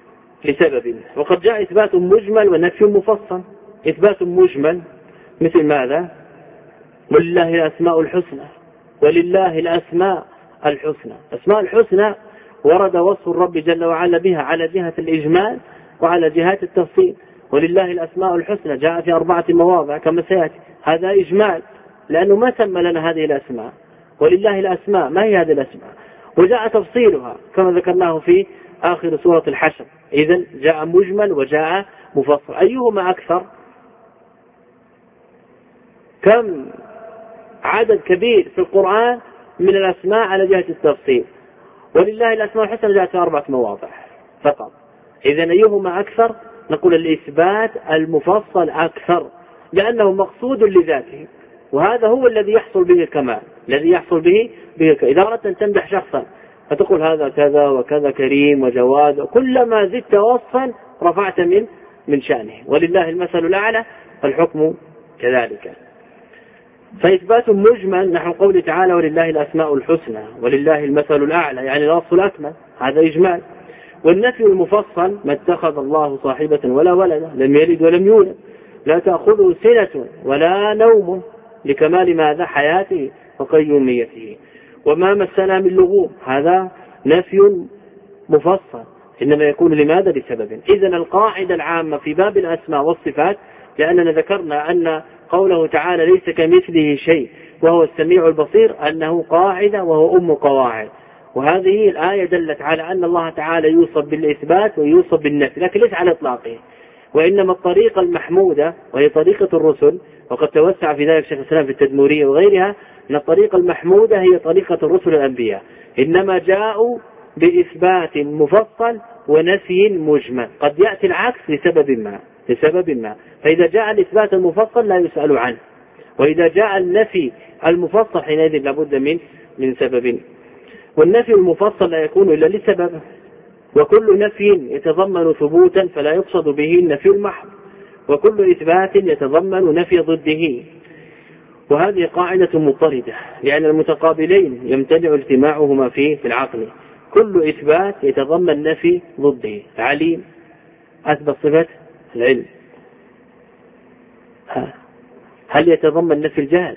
لسبب. وقد جاء إثبات مجمل ونفي مفصل. إثبات مجمل مثل ماذا؟ ولله الأسماء الحسنى، ولله الأسماء الحسنى. الأسماء الحسنى ورد وصف الرب جل وعلا بها على جهة الإجمال وعلى جهة التفصيل. ولله الأسماء الحسنى جاء في 4 مواضع كما سيأتي، هذا إجمال لأنه ما سمى لنا هذه الأسماء. ولله الأسماء، ما هي هذه الأسماء؟ وجاء تفصيلها كما ذكرناه في آخر سورة الحشر. إذن جاء مجمل وجاء مفصل، أيهما أكثر؟ كم عدد كبير في القرآن من الأسماء على جهة التفصيل. ولله الأسماء الحسنى جاءت في 4 مواضع فقط. إذن أيهما أكثر؟ نقول الإثبات المفصل أكثر، لأنه مقصود لذاته، وهذا هو الذي يحصل به الكمال، الذي يحصل به إذا أردت أن تمدح شخصا فتقول هذا كذا وكذا كريم وجواد، كلما زدت وصفا رفعت من شأنه. ولله المثل الأعلى، الحكم كذلك. فإثبات مجمل نحو قوله تعالى ولله الأسماء الحسنى ولله المثل الأعلى، يعني الوصف الأكمل، هذا إجمال. والنفي المفصل ما اتخذ الله صاحبة ولا ولدا، لم يلد ولم يولد، لا تأخذه سنة ولا نوم، لكمال ماذا؟ حياته وقيوميته. وما مسنا من لغوب، هذا نفي مفصل، إنما يكون لماذا؟ لسبب. إذن القاعدة العامة في باب الأسماء والصفات، لأننا ذكرنا أن قوله تعالى ليس كمثله شيء وهو السميع البصير أنه قاعدة وهو أم قواعد، وهذه الآية دلت على أن الله تعالى يوصف بالإثبات ويوصف بالنفي، لكن ليس على إطلاقه، وإنما الطريقة المحمودة وهي طريقة الرسل، وقد توسع في ذلك شيخ الإسلام في التدمورية وغيرها، أن الطريقة المحمودة هي طريقة الرسل الأنبياء، إنما جاءوا بإثبات مفصل ونفي مجمل. قد يأتي العكس لسبب ما، فإذا جاء الإثبات المفصل لا يسأل عنه، وإذا جاء النفي المفصل حينئذ لابد من سبب. والنفي المفصل لا يكون إلا لسبب، وكل نفي يتضمن ثبوتا فلا يقصد به النفي المحض، وكل إثبات يتضمن نفي ضده. وهذه قاعدة مضطردة، لأن المتقابلين يمتنع اجتماعهما في العقل. كل إثبات يتضمن نفي ضده. عليم أثبت صفة العلم، هل يتضمن نفي الجهل؟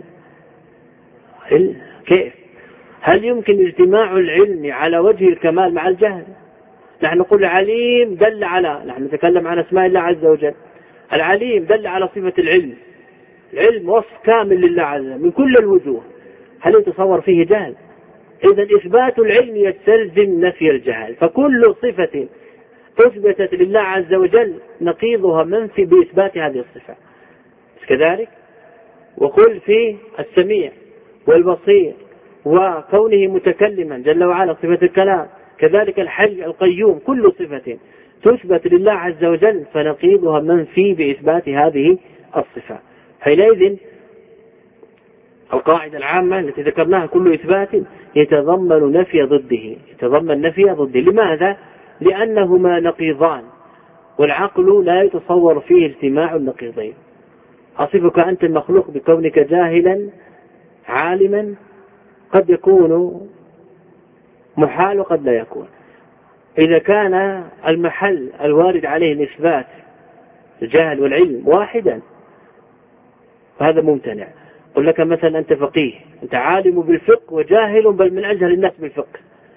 كيف؟ هل يمكن اجتماع العلم على وجه الكمال مع الجهل؟ نحن نقول عليم دل على، نحن نتكلم عن أسماء الله عز وجل، العليم دل على صفة العلم، العلم وصف كامل لله عز وجل من كل الوجوه، هل يتصور فيه جهل؟ إذا إثبات العلم يستلزم نفي الجهل، فكل صفة أثبتت لله عز وجل نقيضها منفي بإثبات هذه الصفة كذلك. وقل في السميع والبصير وكونه متكلما جل وعلا صفة الكلام، كذلك الحي القيوم، كل صفة تثبت لله عز وجل فنقيضها منفي بإثبات هذه الصفة. حينئذ القاعدة العامة التي ذكرناها كل إثبات يتضمن نفي ضده، لماذا؟ لأنهما نقيضان، والعقل لا يتصور فيه اجتماع النقيضين. أصفك أنت المخلوق بكونك جاهلا عالما، قد يكون محال وقد لا يكون. إذا كان المحل الوارد عليه الإثبات الجهل والعلم واحدا فهذا ممتنع. قل لك مثلا أنت فقيه، أنت عالم بالفقه وجاهل بل من أجهل الناس بالفقه،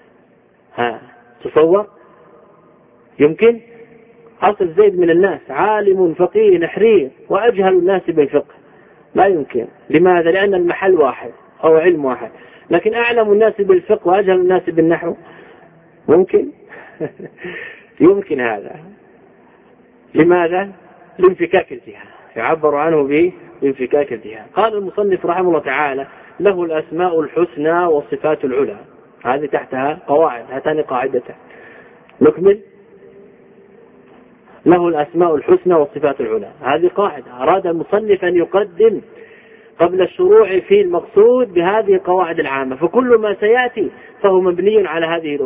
تصور؟ يمكن؟ أصل زيد من الناس عالم فقيه نحرير وأجهل الناس بالفقه، لا يمكن. لماذا؟ لأن المحل واحد أو علم واحد. لكن أعلم الناس بالفقه وأجهل الناس بالنحو ممكن؟ يمكن هذا. لماذا؟ لانفكاك الجهة، يعبر عنه بانفكاك الجهة. قال المصنف رحمه الله تعالى له الأسماء الحسنى والصفات العلى، هذه تحتها قواعد، هاتان قاعدتان. نكمل. له الأسماء الحسنى والصفات العلى، هذه قاعدة أراد المصنف أن يقدم قبل الشروع في المقصود بهذه القواعد العامة، فكل ما سيأتي فهو مبني على هذه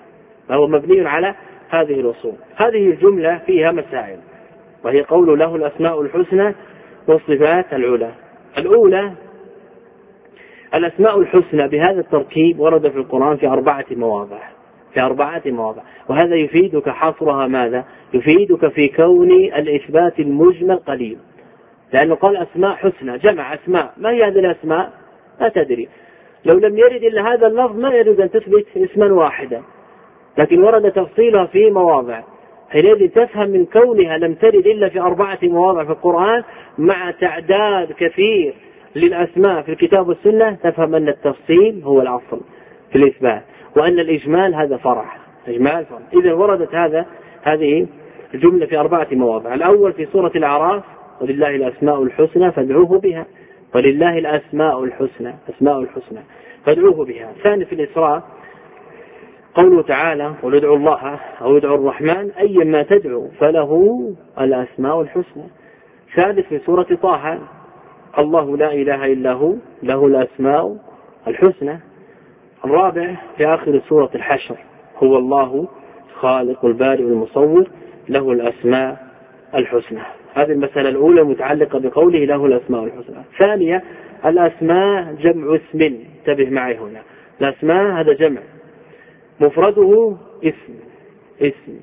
الأصول، هذه الجملة فيها مسائل، وهي قول له الأسماء الحسنى والصفات العلى. الأولى الأسماء الحسنى بهذا التركيب ورد في القرآن في 4 مواضع، وهذا يفيدك حصرها ماذا؟ يفيدك في كون الإثبات المجمل قليل، لأنه قال أسماء حسنى، جمع أسماء، ما هي هذه الأسماء؟ لا تدري. لو لم يرد إلا هذا اللفظ ما يريد أن تثبت اسما واحدا، لكن ورد تفصيلها في مواضع، حينئذ تفهم من كونها لم ترد إلا في 4 مواضع في القرآن مع تعداد كثير للأسماء في الكتاب والسنة، تفهم أن التفصيل هو الأصل في الإثبات، وأن الإجمال هذا فرع. إذا وردت هذه الجملة في 4 مواضع. الأول في سورة الأعراف: ولله الأسماء الحسنى فادعوه بها. ولله الأسماء الحسنى، أسماء الحسنى فادعوه بها. الثاني في الإسراء قوله تعالى: قل ادعوا الله أو ادعوا الرحمن أيما تدعوا فله الأسماء الحسنى. ثالث في سورة طه: الله لا إله إلا هو له الأسماء الحسنى. الرابع في آخر سورة الحشر: هو الله خالق البارئ المصور له الأسماء الحسنى. هذه المسألة الأولى متعلقة بقوله له الأسماء الحسنى. ثانية: الأسماء جمع اسم، انتبه معي هنا، الأسماء هذا جمع، مفرده اسم،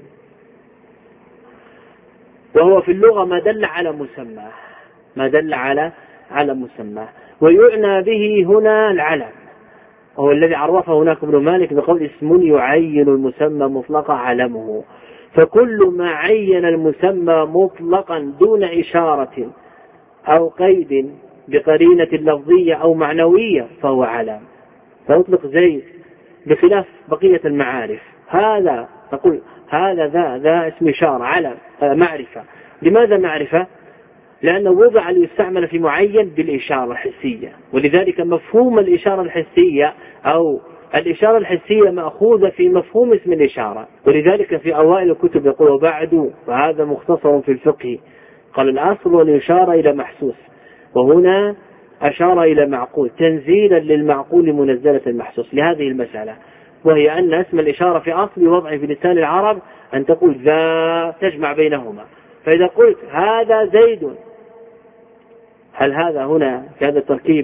وهو في اللغة ما دل على مسمى، ما دل على مسمى، ويعنى به هنا العلم، وهو الذي عرفه هناك ابن مالك بقول: اسم يعين المسمى مطلقا علمه. فكل ما عين المسمى مطلقا دون إشارة أو قيد بقرينة لفظية أو معنوية فهو علم، فيطلق زيد بخلاف بقية المعارف. هذا تقول هذا ذا اسم إشارة، علم، معرفة. لماذا معرفة؟ لأنه وضع ليستعمل في معين بالإشارة الحسية، ولذلك مفهوم الإشارة الحسية أو الإشارة الحسية مأخوذة في مفهوم اسم الإشارة. ولذلك في أوائل الكتب يقول: وبعد فهذا مختصر في الفقه، قال: الأصل الإشارة إلى محسوس، وهنا أشار إلى معقول تنزيلا للمعقول منزلة المحسوس لهذه المسألة، وهي أن اسم الإشارة في أصل وضعه في لسان العرب أن تقول ذا، تجمع بينهما. فإذا قلت هذا زيد، هل هذا هنا في هذا التركيب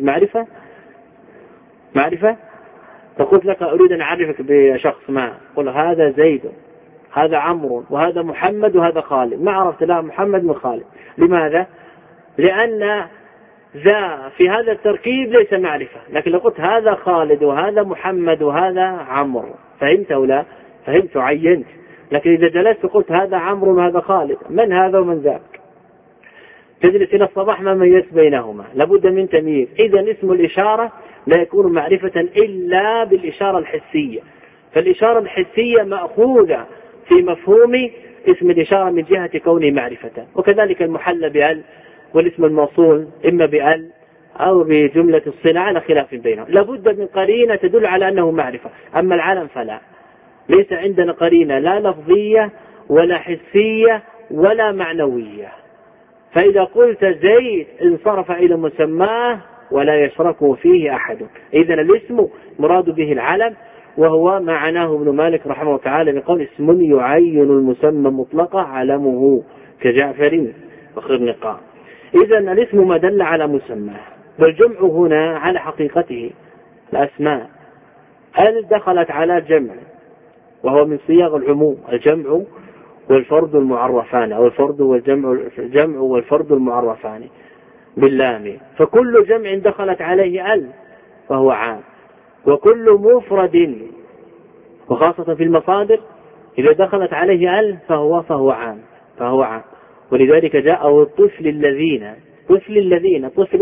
معرفة؟ فقلت لك أريد أن أعرفك بشخص ما، قل هذا زيد، هذا عمرو، وهذا محمد، وهذا خالد. ما عرفت لا محمد من خالد. لماذا؟ لأن ذا في هذا التركيب ليس معرفة. لكن لو قلت هذا خالد وهذا محمد وهذا عمرو، فهمت أو لا؟ فهمت وعينت. لكن إذا جلست قلت هذا عمرو وهذا خالد، من هذا ومن ذاك؟ تجلس إلى الصباح ما ميزت بينهما، لابد من تمييز. إذا اسم الإشارة لا يكون معرفة إلا بالإشارة الحسية، فالإشارة الحسية مأخوذة في مفهوم اسم الإشارة من جهة كونه معرفة. وكذلك المحل بأل، والاسم الموصول إما بأل أو بجملة الصلة على خلاف بينهم، لابد من قرينة تدل على أنه معرفة. أما العلم فلا، ليس عندنا قرينة لا لفظية ولا حسية ولا معنوية. فإذا قلت زيد انصرف إلى مسماه ولا يشركه فيه أحد. إذن الاسم مراد به العلم، وهو ما عناه ابن مالك رحمه الله تعالى بقول: اسم يعين المسمى مطلقا علمه كجعفر وخرنقاء. إذن الاسم ما دل على مسماه، والجمع هنا على حقيقته الأسماء. هل دخلت على جمع، وهو من صيغ العموم، الجمع والفرد المعرفان، أو الفرد والجمع والفرد المعرفان باللام. فكل جمع دخلت عليه ال فهو عام، وكل مفرد، وخاصة في المصادر إذا دخلت عليه ال فهو عام. ولذلك جاء الطفل الذين طفل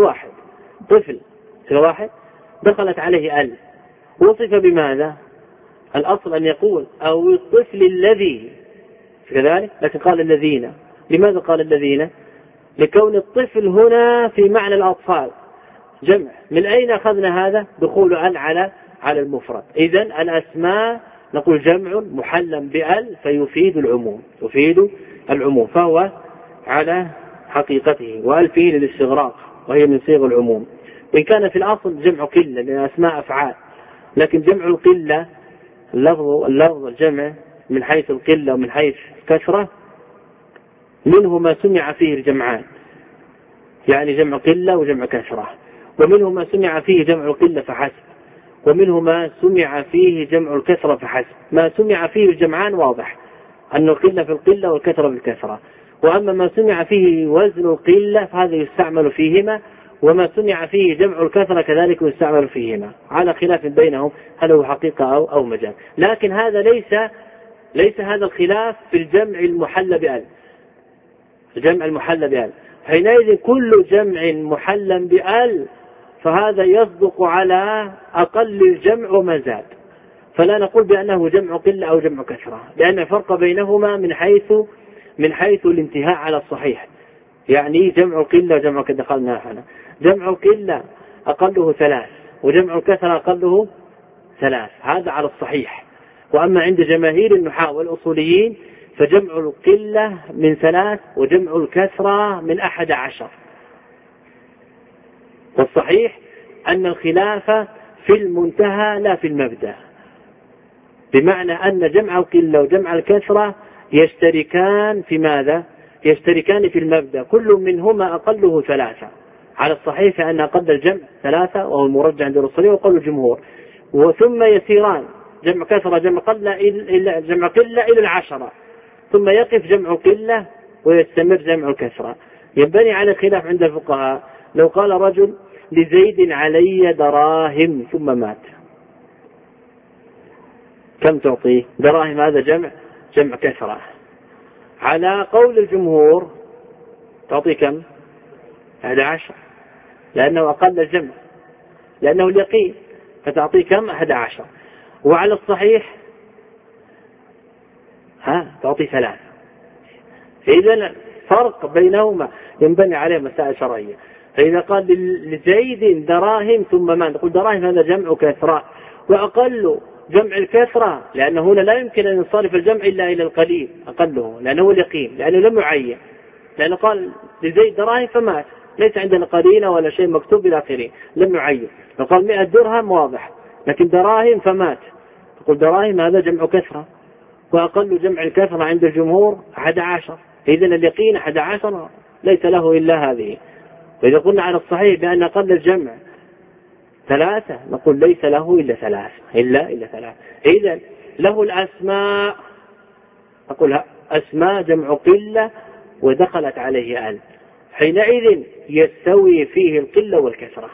واحد دخلت عليه ال، وصف بماذا؟ الأصل أن يقول أو الطفل الذي كذلك، لكن قال الذين. لماذا قال الذين؟ لكون الطفل هنا في معنى الأطفال جمع. من أين أخذنا هذا؟ دخول ال على المفرد. إذن الأسماء نقول جمع محلم بال فيفيد العموم، فهو على حقيقته. وال فيه للاستغراق، وهي من صيغ العموم، وإن كان في الأصل جمع قلة لأن أسماء أفعال، لكن جمع القلة اللفظ الجمع من حيث القلة ومن حيث كثرة منه ما سمع فيه الجمعان، يعني جمع قلة وجمع كثرة، ومنه ما سمع فيه جمع القلة فحسب، ومنه ما سمع فيه جمع الكثرة فحسب. ما سمع فيه الجمعان واضح أن القلة في القلة والكثرة في الكثرة، وأما ما سمع فيه وزن القلة فهذا يستعمل فيهما وما صنع فيه جمع الكثرة كذلك يستعمل فيهما، على خلاف بينهم هل هو حقيقة أو مجاز. لكن هذا ليس هذا الخلاف في الجمع المحل بأل. الجمع المحل بأل حينئذ كل جمع محل بأل فهذا يصدق على أقل الجمع وما زاد، فلا نقول بأنه جمع قلة أو جمع كثرة، لأن الفرق بينهما من حيث الانتهاء على الصحيح. يعني جمع القلة وجمع كثرة دخلنا هنا، جمع القلة أقله 3 وجمع الكثرة أقله 3، هذا على الصحيح. وأما عند جماهير النحاة والأصوليين فجمع القلة من 3 وجمع الكثرة من 11. والصحيح أن الخلاف في المنتهى لا في المبدأ، بمعنى أن جمع القلة وجمع الكثرة يشتركان في ماذا؟ يشتركان في المبدأ، كل منهما أقله 3 على الصحيح، فأن أقل الجمع 3 وهو المرجح عند الأصوليين وقول الجمهور، وثم يسيران جمع كثرة جمع قلة إلى 10، ثم يقف جمع قلة ويستمر جمع الكثرة. ينبني على خلاف عند الفقهاء. لو قال رجل لزيد علي دراهم ثم مات، كم تعطيه؟ دراهم هذا جمع كثرة. على قول الجمهور تعطيه كم؟ 11، لأنه أقل الجمع، لأنه اليقين، فتعطيه كم؟ 11. وعلى الصحيح تعطي 3. إذن فرق بينهما ينبني عليه مسائل شرعية. فإذا قال لزيد دراهم ثم ما، نقول دراهم هذا جمع كثرة، وأقل جمع الكثرة، لأنه هنا لا يمكن أن يصرف الجمع إلا إلى القليل أقله، لأنه هو اليقين، لأنه لم يعين، لأنه قال لزيد دراهم فمات، ليس عندنا قرينة ولا شيء مكتوب إلى آخره، لم يعين. لو قال 100 درهم واضح، لكن دراهم فمات، تقول دراهم هذا جمع كثرة، وأقل جمع الكثرة عند الجمهور 11. إذن اليقين 11 ليس له إلا هذه. وإذا قلنا على الصحيح بأن أقل الجمع 3 نقول ليس له إلا 3 إلا 3. إذن له الأسماء، أقول أسماء جمع قلة ودخلت عليه أل، حينئذ يستوي فيه القلة والكثرة،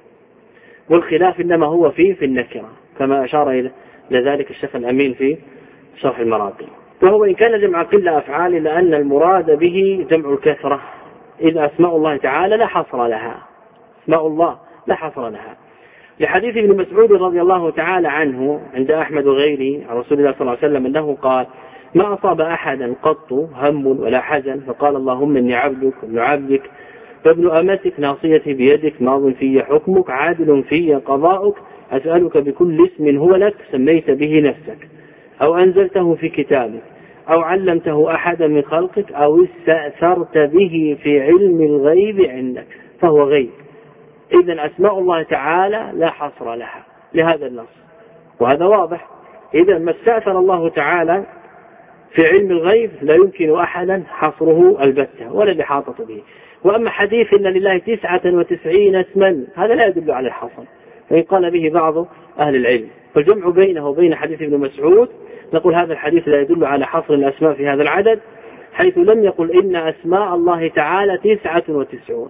والخلاف إنما هو في النكرة، كما أشار إلى ذلك الشيخ الأمين في شرح المراقي. وهو إن كان جمع قلة أفعال لأن المراد به جمع الكثرة، إذ أسماء الله تعالى لا حصر لها، أسماء الله لا حصر لها، لحديث ابن مسعود رضي الله تعالى عنه عند أحمد وغيره عن رسول الله صلى الله عليه وسلم أنه قال: ما أصاب أحدا قط هم ولا حزن فقال اللهم إني عبدك ابن عبدك فابن أمتك ناصيتي بيدك ماض في حكمك عادل في قضاؤك أسألك بكل اسم هو لك سميت به نفسك أو أنزلته في كتابك أو علمته أحدا من خلقك أو استأثرت به في علم الغيب عندك، فهو غيب. إذن أسماء الله تعالى لا حصر لها لهذا النص، وهذا واضح. إذن ما استأثر الله تعالى في علم الغيب لا يمكن أحدا حصره البتة ولا الإحاطة به. وأما حديث إن لله 99 اسما هذا لا يدل على الحصر، فإن قال به بعض أهل العلم، فالجمع بينه وبين حديث ابن مسعود نقول هذا الحديث لا يدل على حصر الأسماء في هذا العدد، حيث لم يقل إن أسماء الله تعالى 99،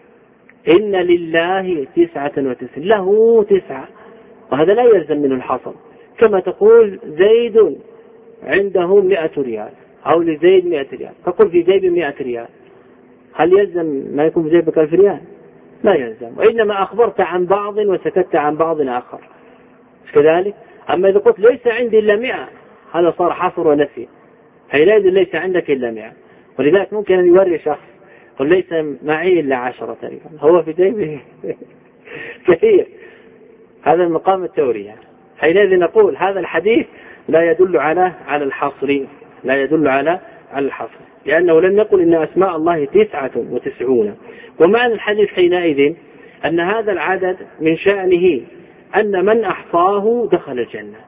إن لله 99 له 9، وهذا لا يلزم منه الحصر. كما تقول زيد عنده 100 ريال أو لزيد 100 ريال، تقول في جيب 100 ريال، هل يلزم ما يكون في جيبك 1000 ريال؟ لا يلزم، وإنما أخبرت عن بعض وسكت عن بعض آخر كذلك. أما إذا قلت ليس عندي إلا 100 هذا صار حصر ونفي، حينئذ ليس عندك إلا 100. ولذلك ممكن أن يوري شخص قل ليس معي إلا 10 ريال، هو في جيبه كثير، هذا المقام التورية. حينئذ نقول هذا الحديث لا يدل على الحصر، لا يدل على الحصر، لأنه لم يقل إن أسماء الله 99. ومعنى الحديث حينئذ أن هذا العدد من شأنه أن من أحصاه دخل الجنة.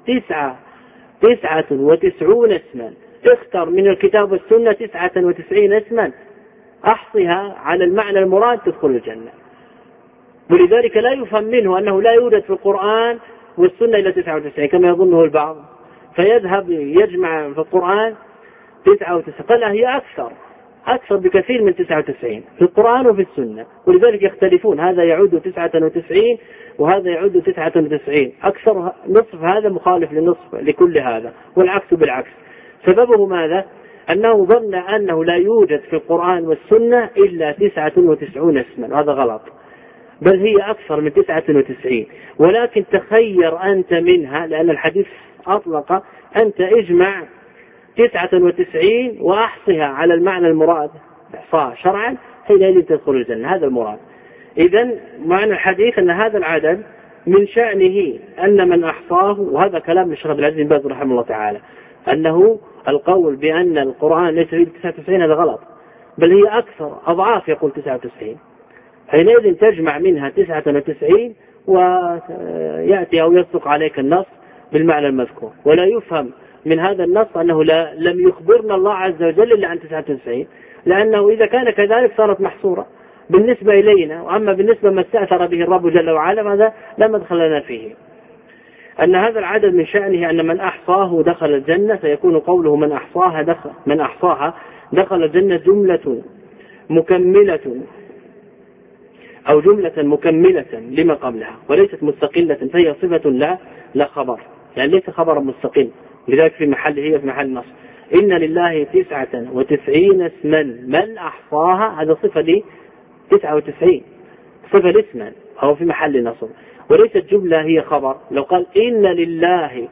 99 اسما، اختر من الكتاب والسنة 99 اسما أحصها على المعنى المراد تدخل الجنة. ولذلك لا يفهم منه أنه لا يوجد في القرآن والسنة إلى 99 كما يظنه البعض، فيذهب يجمع في القرآن 99 قال هي أكثر، أكثر بكثير من 99 في القرآن وفي السنة، ولذلك يختلفون، هذا يعود 99 وهذا يعود 99، أكثر نصف هذا مخالف للنصف لكل هذا، والعكس بالعكس. سببه ماذا؟ أنه ظن أنه لا يوجد في القرآن والسنة إلا 99 اسما، وهذا غلط، بل هي أكثر من 99، ولكن تخير أنت منها، لأن الحديث أطلق أنت اجمع 99 وأحصها على المعنى المراد إحصاء شرعا، حينئذ تدخل الجنة، هذا المراد. إذن معنى الحديث أن هذا العدد من شأنه أن من أحصاه، وهذا كلام الشيخ عبد العزيز بن باز رحمه الله تعالى، أنه القول بأن القرآن ليس فيه 99 هذا غلط، بل هي أكثر أضعاف يقول 99، حينئذ تجمع منها 99 ويأتي أو يصدق عليك النص بالمعنى المذكور. ولا يفهم من هذا النص أنه لم يخبرنا الله عز وجل إلا عن 99، لأنه إذا كان كذلك صارت محصورة بالنسبة إلينا، وأما بالنسبة ما استأثر به الرب جل وعلا ماذا لا مدخل لنا فيه. أن هذا العدد من شأنه أن من أحصاه دخل الجنة، فيكون قوله من أحصاها دخل الجنة جملة مكملة أو جملة مكملة لما قبلها، وليست مستقلة، فهي صفة لا خبر، يعني ليس خبرا مستقل، لذلك في محل نص. إن لله 99 اسما من أحصاها، هذا صفة ل 99، صفة لاسما، أو في محل نصب، وليست جملة هي خبر. لو قال إن لله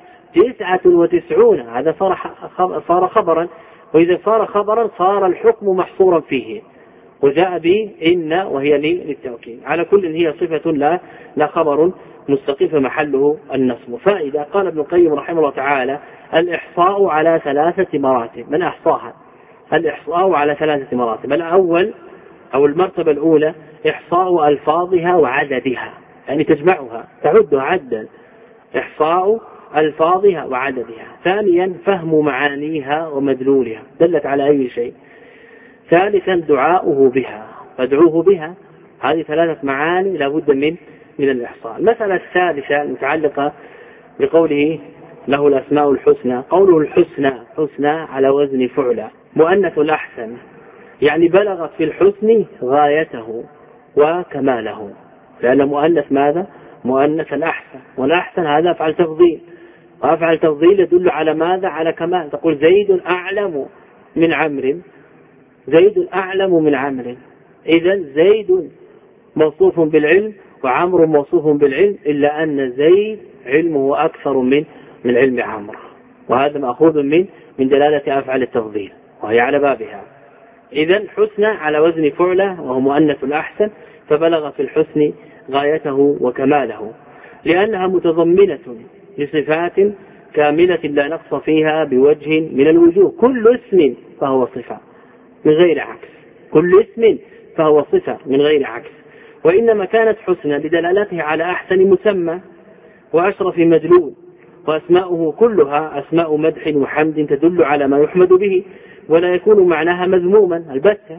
99 هذا صار خبرا، وإذا صار خبرا صار الحكم محصورا فيه، وجاء بإن وهي للتوكيد. على كل هي صفة لا خبر مستقيم في محله النصب. فإذا قال ابن القيم رحمه الله تعالى الإحصاء على 3 مراتب، من أحصاها الإحصاء على 3 مراتب. الأول أو المرتبة الأولى إحصاء ألفاظها وعددها، يعني تجمعها تعدها عدا، إحصاء ألفاظها وعددها. ثانيا فهم معانيها ومدلولها دلت على أي شيء. ثالثا دعاؤه بها، فادعوه بها. هذه 3 معاني لابد من الإحصاء. المسألة الثالثة المتعلقة بقوله له الأسماء الحسنى، قوله الحسنى على وزن فعلى، مؤنث الأحسن، يعني بلغت في الحسن غايته وكماله، لأن مؤنث ماذا؟ مؤنث الأحسن، والأحسن هذا أفعل تفضيل، وأفعل تفضيل يدل على ماذا؟ على كمال. تقول زيد أعلم من عمرو، زيد أعلم من عمرو، إذن زيد موصوف بالعلم وعمرو موصوف بالعلم، إلا أن زيد علمه أكثر من علم عمرو، وهذا مأخوذ من دلالة أفعل التفضيل وهي على بابها. إذن حسنى على وزن فعلة وهو مؤنث الأحسن، فبلغ في الحسن غايته وكماله، لأنها متضمنة لصفات كاملة لا نقص فيها بوجه من الوجوه. كل اسم فهو صفة من غير عكس، كل اسم فهو صفة من غير عكس. وإنما كانت حسنى لدلالتها على أحسن مسمى وأشرف مدلول، وأسماؤه كلها أسماء مدح وحمد تدل على ما يحمد به، ولا يكون معناها مذموما البتة.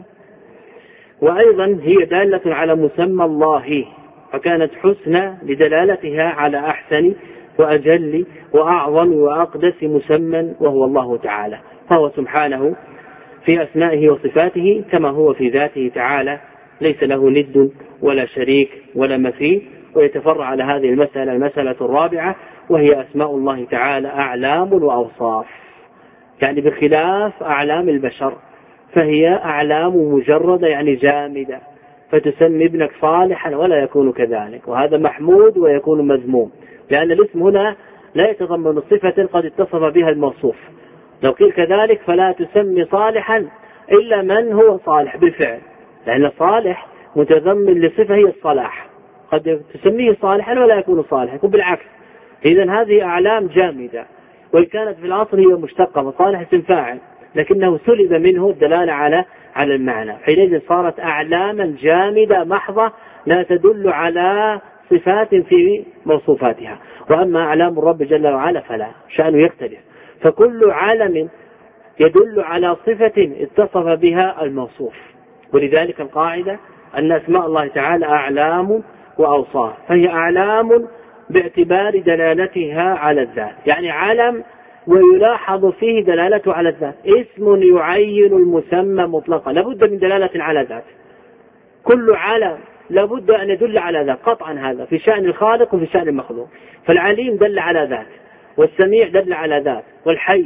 وأيضا هي دالة على مسمى الله، فكانت حسنى لدلالتها على أحسن وأجل وأعظم وأقدس مسمى وهو الله تعالى، فهو سبحانه في أسمائه وصفاته كما هو في ذاته تعالى، ليس له ند ولا شريك ولا مثيل. ويتفرع على هذه المسألة الرابعة، وهي أسماء الله تعالى أعلام وأوصاف، يعني بخلاف أعلام البشر، فهي أعلام مجردة يعني جامدة، فتسمي ابنك صالحا ولا يكون كذلك، وهذا محمود ويكون مذموم، لأن الاسم هنا لا يتضمن صفة قد اتصف بها الموصوف. لو قيل كذلك فلا تسمي صالحا إلا من هو صالح بالفعل، لأن صالح متضمن لصفة هي الصلاح، قد تسميه صالحا ولا يكون صالحا، يكون بالعكس. إذن هذه أعلام جامدة، وإن كانت في الأصل هي مشتقة، فصالح اسم فاعل، لكنه سلب منه الدلالة على المعنى، حينئذ صارت أعلاما جامدة محضة لا تدل على صفات في موصوفاتها. وأما أعلام الرب جل وعلا فلا، شأنه يختلف، فكل علم يدل على صفة اتصف بها الموصوف. ولذلك القاعدة أن أسماء الله تعالى أعلام وأوصاف، فهي أعلام باعتبار دلالتها على الذات، يعني علم ويلاحظ فيه دلالته على الذات. اسم يعين المسمى مطلقا، لابد من دلالة على ذات. كل علم لابد أن يدل على ذات قطعا، هذا في شأن الخالق وفي شأن المخلوق. فالعليم دل على ذات، والسميع دل على ذات، والحي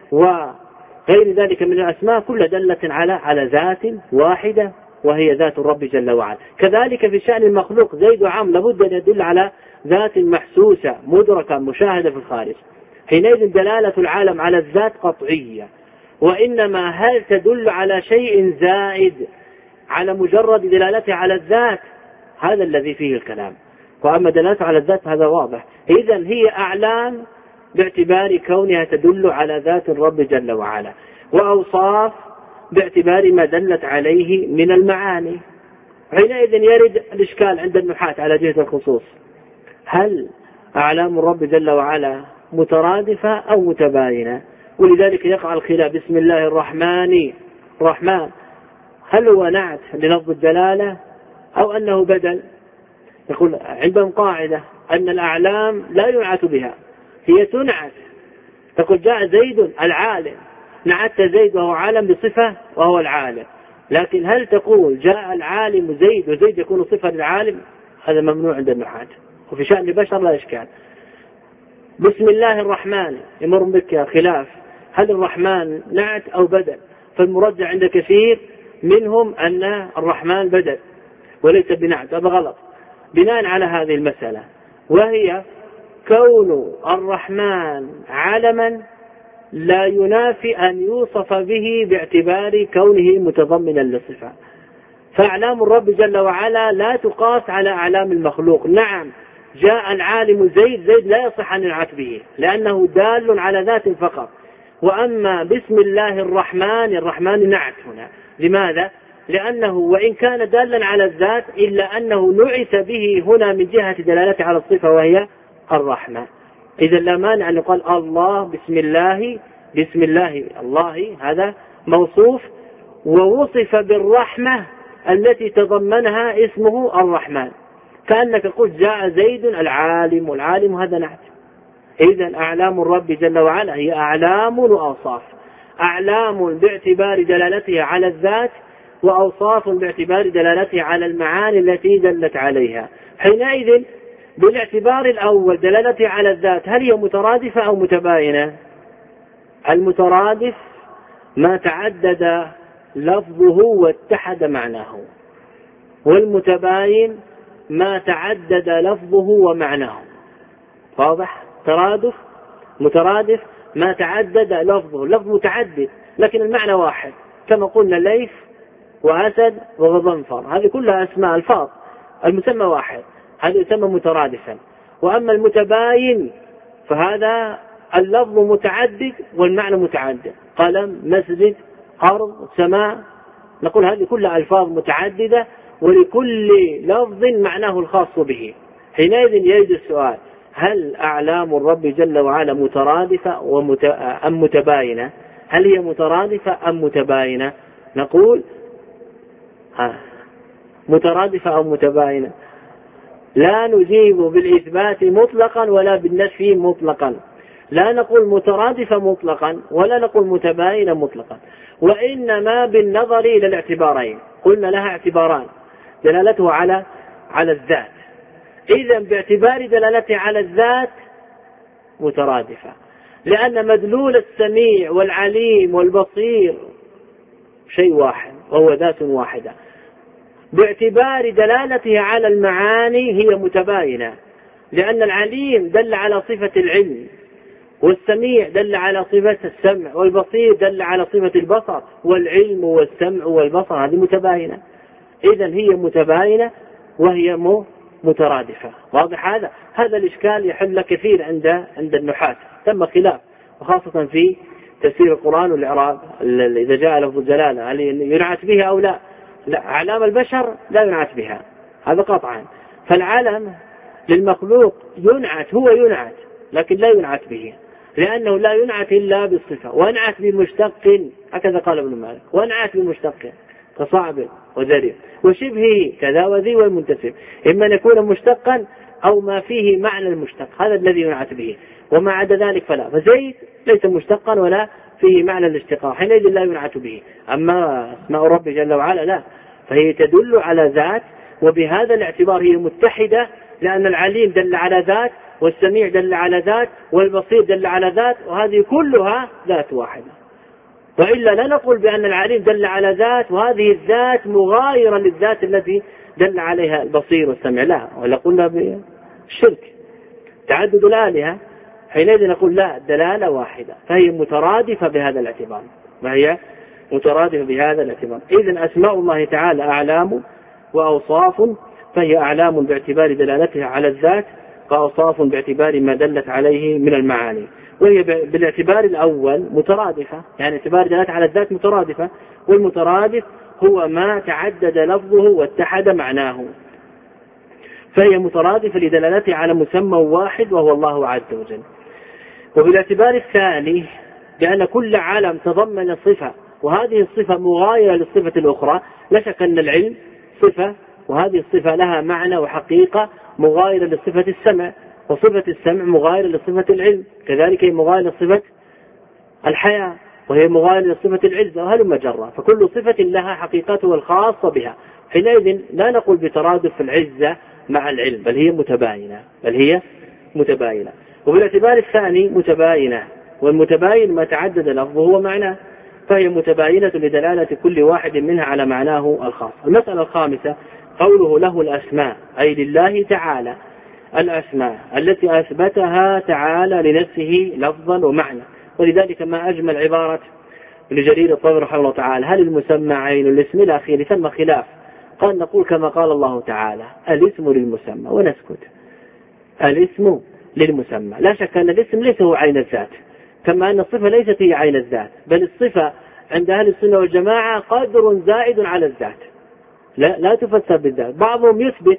وغير ذلك من الأسماء كلها دلت على ذات واحدة وهي ذات الرب جل وعلا. كذلك في شأن المخلوق زيد وعم لابد أن يدل على ذات محسوسة مدركة مشاهدة في الخارج. حينئذ دلالة العالم على الذات قطعية، وإنما هل تدل على شيء زائد على مجرد دلالته على الذات؟ هذا الذي فيه الكلام. وأما دلالته على الذات هذا واضح. إذن هي أعلام باعتبار كونها تدل على ذات الرب جل وعلا، وأوصاف باعتبار ما دلت عليه من المعاني. حينئذ يرد الإشكال عند النحاة على جهة الخصوص: هل أعلام الرب جل وعلا مترادفة أو متباينة؟ ولذلك يقع الخلاف. بسم الله الرحمن، هل هو نعت للفظ الدلالة أو أنه بدل؟ يقول عندهم قاعدة أن الأعلام لا ينعت بها، هي تنعت. تقول جاء زيد العالم، نعت زيد وهو عالم بصفة وهو العالم. لكن هل تقول جاء العالم زيد وزيد يكون صفة للعالم؟ هذا ممنوع عند النحاة. وفي شأن البشر لا إشكال. بسم الله الرحمن يمر بك خلاف، هل الرحمن نعت أو بدل؟ فالمرجع عند كثير منهم أن الرحمن بدل وليس بنعت. هذا غلط بناء على هذه المسألة، وهي كون الرحمن علما لا ينافي أن يوصف به باعتبار كونه متضمنا للصفة. فأعلام الرب جل وعلا لا تقاس على أعلام المخلوق. نعم جاء العالم زيد لا يصح أن ننعت به لأنه دال على ذات فقط. وأما بسم الله الرحمن نعت هنا. لماذا؟ لأنه وإن كان دالا على الذات إلا أنه نعت به هنا من جهة دلالته على الصفة وهي الرحمة. إذا لا مانع أن يقال الله بسم الله الله هذا موصوف ووصف بالرحمة التي تضمنها اسمه الرحمن، كأنك قلت جاء زيد العالم هذا نعت. إذن أعلام الرب جل وعلا هي أعلام وأوصاف، أعلام باعتبار دلالتها على الذات، وأوصاف باعتبار دلالتها على المعاني التي دلت عليها. حينئذ بالاعتبار الأول دلالتها على الذات هل هي مترادفة أو متباينة؟ المترادف ما تعدد لفظه واتحد معناه، والمتباين ما تعدد لفظه ومعناه. واضح؟ مترادف ما تعدد لفظه، لفظ متعدد لكن المعنى واحد، كما قلنا ليث وأسد وغضنفر، هذه كلها أسماء ألفاظ المسمى واحد، هذا يسمى مترادفا. وأما المتباين فهذا اللفظ متعدد والمعنى متعدد، قلم، مسجد، أرض، سماء، نقول هذه كلها ألفاظ متعددة ولكل لفظ معناه الخاص به. حينئذ يرد السؤال: هل أعلام الرب جل وعلا مترادفة أم متباينة؟ هل هي مترادفة أم متباينة؟ نقول مترادفة أو متباينة. لا نجيب بالإثبات مطلقا ولا بالنفي مطلقا، لا نقول مترادفة مطلقا ولا نقول متباينة مطلقا، وإنما بالنظر إلى الاعتبارين. قلنا لها اعتباران: دلالته على الذات، إذا باعتبار دلالته على الذات مترادفة، لأن مدلول السميع والعليم والبصير شيء واحد وهو ذات واحدة. باعتبار دلالته على المعاني هي متباينة، لأن العليم دل على صفة العلم، والسميع دل على صفة السمع، والبصير دل على صفة البصر، والعلم والسمع والبصر هذه متباينة. إذن هي متباينة وهي مترادفة. واضح هذا الإشكال يحل كثير عند النحاة، تم خلاف وخاصة في تفسير القرآن والإعراب. إذا جاء لفظ الجلالة هل ينعت بها أو لا؟ لا، أعلام البشر لا ينعت بها، هذا قطعا. فالعلم للمخلوق هو ينعت لكن لا ينعت به، لأنه لا ينعت إلا بالصفة، وانعت بمشتق، هكذا قال ابن مالك، وانعت بمشتق كصعب وذريع وشبهه كذا وذي والمنتسب، إما أن يكون مشتقا أو ما فيه معنى المشتق، هذا الذي ينعت به، وما عدا ذلك فلا. فزيد ليس مشتقا ولا فيه معنى الاشتقاق، حينئذ لا ينعت به. أما اسماء رب جل وعلا لا، فهي تدل على ذات، وبهذا الاعتبار هي متحدة، لأن العليم دل على ذات، والسميع دل على ذات، والبصير دل على ذات، وهذه كلها ذات واحدة. وإلا لا نقول بأن العليم دل على ذات وهذه الذات مغايرة للذات التي دل عليها البصير والسمع، لا، ولا قلنا بالشرك تعدد الآلهة، حينئذ نقول لا، دلالة واحدة، فهي مترادفة بهذا الاعتبار، وهي مترادفة بهذا الاعتبار. إذن أسماء الله تعالى أعلام وأوصاف، فهي أعلام باعتبار دلالتها على الذات، وأوصاف باعتبار ما دلت عليه من المعاني، وهي بالاعتبار الأول مترادفة، يعني اعتبار دلالتها على الذات مترادفة، والمترادف هو ما تعدد لفظه واتحد معناه، فهي مترادفة لدلالتها على مسمى واحد وهو الله عز وجل. وبالاعتبار الثاني بأن كل عالم تضمن صفة، وهذه الصفة مغايرة للصفة الأخرى، لا شك أن العلم صفة، وهذه الصفة لها معنى وحقيقة مغايرة لصفة السمع، وصفة السمع مغايرة لصفة العلم، كذلك هي مغايرة لصفة الحياة، وهي مغايرة لصفة العزة، وهلم جرا، فكل صفة لها حقيقتها الخاصة بها. حينئذ لا نقول بترادف العزة مع العلم، بل هي متباينة. وبالاعتبار الثاني متباينة، والمتباين ما تعدد لفظه ومعناه، فهي متباينة لدلالة كل واحد منها على معناه الخاص. المسألة الخامسة قوله له الأسماء، أي لله تعالى الأسماء التي أثبتها تعالى لنفسه لفظا ومعنى. ولذلك ما أجمل عبارة لجرير الطبري رحمه الله تعالى: هل المسمى عين الاسم الأخير؟ ثم خلاف، قال نقول كما قال الله تعالى: الاسم للمسمى، ونسكت. الاسم للمسمى، لا شك أن الاسم ليس هو عين الذات، كما أن الصفة ليست هي عين الذات، بل الصفة عند أهل السنة والجماعة قدر زائد على الذات، لا تفسر بالذات. بعضهم يثبت،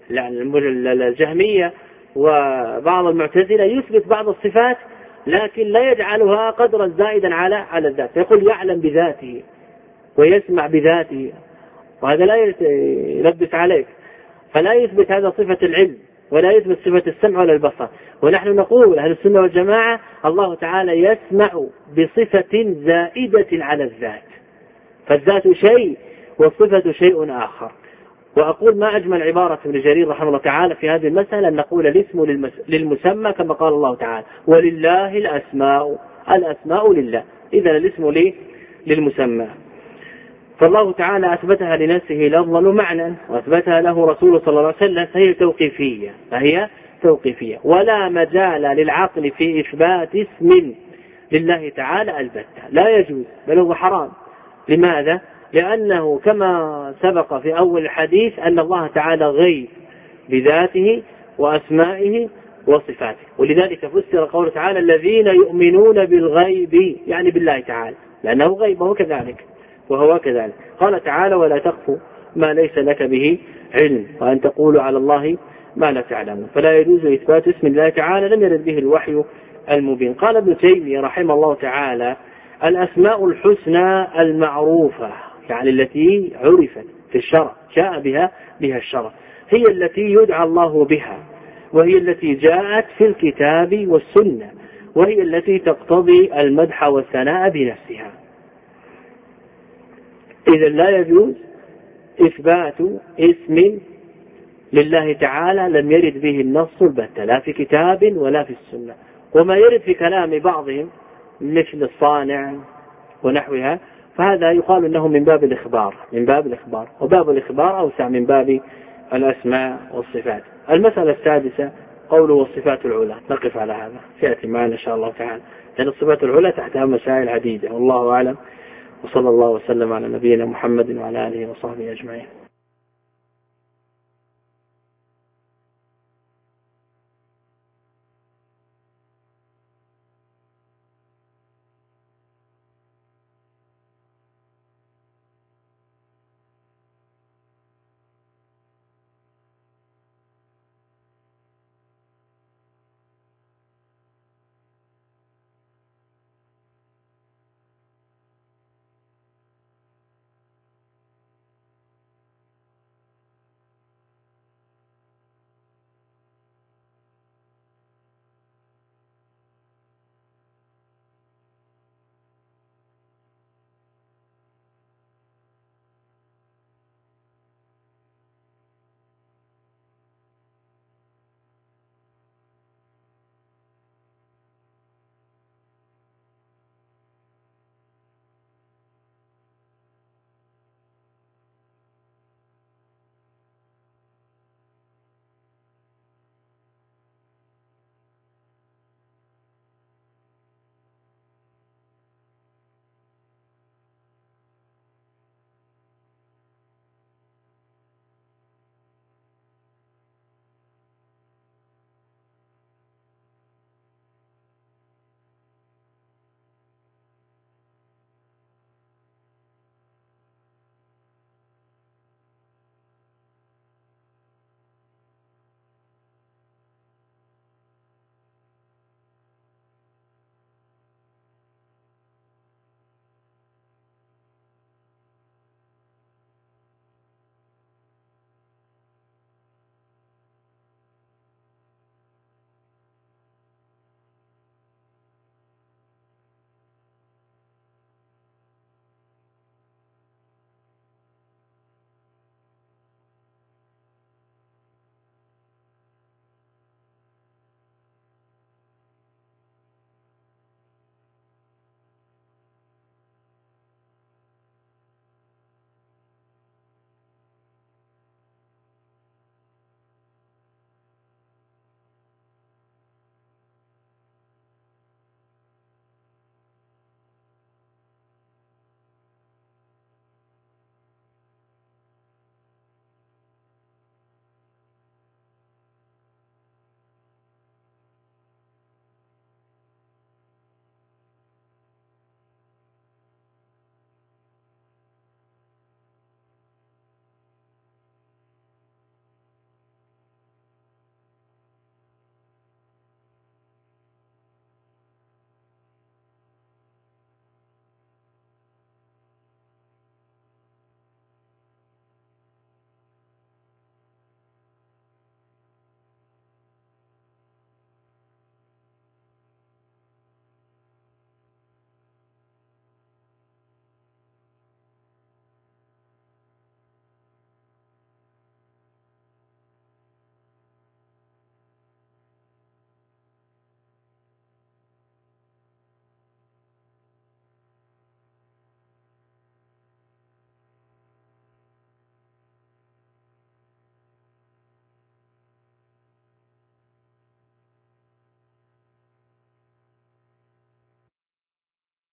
الجهمية وبعض المعتزلة يثبت بعض الصفات لكن لا يجعلها قدرا زائدا على الذات، يقول يعلم بذاته ويسمع بذاته، وهذا لا يلبس عليك، فلا يثبت هذا صفة العلم، ولا يثبت صفة السمع ولا البصر. ونحن نقول أهل السنة والجماعة الله تعالى يسمع بصفة زائدة على الذات، فالذات شيء والصفة شيء آخر. وأقول ما أجمل عبارة ابن جرير رحمه الله تعالى في هذه المسألة أن نقول الاسم للمسمى كما قال الله تعالى: ولله الأسماء لله. إذن الاسم للمسمى، فالله تعالى أثبتها لنفسه لفظا ومعنى، وأثبتها له رسوله صلى الله عليه وسلم، فهي توقيفية، ولا مجال للعقل في إثبات اسم لله تعالى البتة، لا يجوز، بل هو حرام. لماذا؟ لأنه كما سبق في أول الحديث أن الله تعالى غيب بذاته وأسمائه وصفاته، ولذلك فسر قوله تعالى: الذين يؤمنون بالغيب، يعني بالله تعالى، لأنه غيب وهو كذلك. قال تعالى: ولا تقف ما ليس لك به علم وأن تقولوا على الله ما لا تعلمون. فلا يجوز إثبات اسم الله تعالى لم يرد به الوحي المبين. قال ابن تيمية رحمه الله تعالى: الأسماء الحسنى المعروفة، يعني التي عرفت في الشرع، جاء بها الشرع، هي التي يدعى الله بها، وهي التي جاءت في الكتاب والسنة، وهي التي تقتضي المدح والثناء بنفسها. إذا لا يجوز إثبات اسم لله تعالى لم يرد به النص البتة، لا في كتاب ولا في السنة. وما يرد في كلام بعضهم مثل الصانع ونحوها، فهذا يقال أنه من باب الإخبار، وباب الإخبار أوسع من باب الأسماء والصفات. المسألة السادسة قوله والصفات العلى، نقف على هذا، سيأتي معنا إن شاء الله تعالى، لأن الصفات العلى تحتها مسائل عديدة، والله أعلم، وصلى الله وسلم على نبينا محمد وعلى آله وصحبه أجمعين.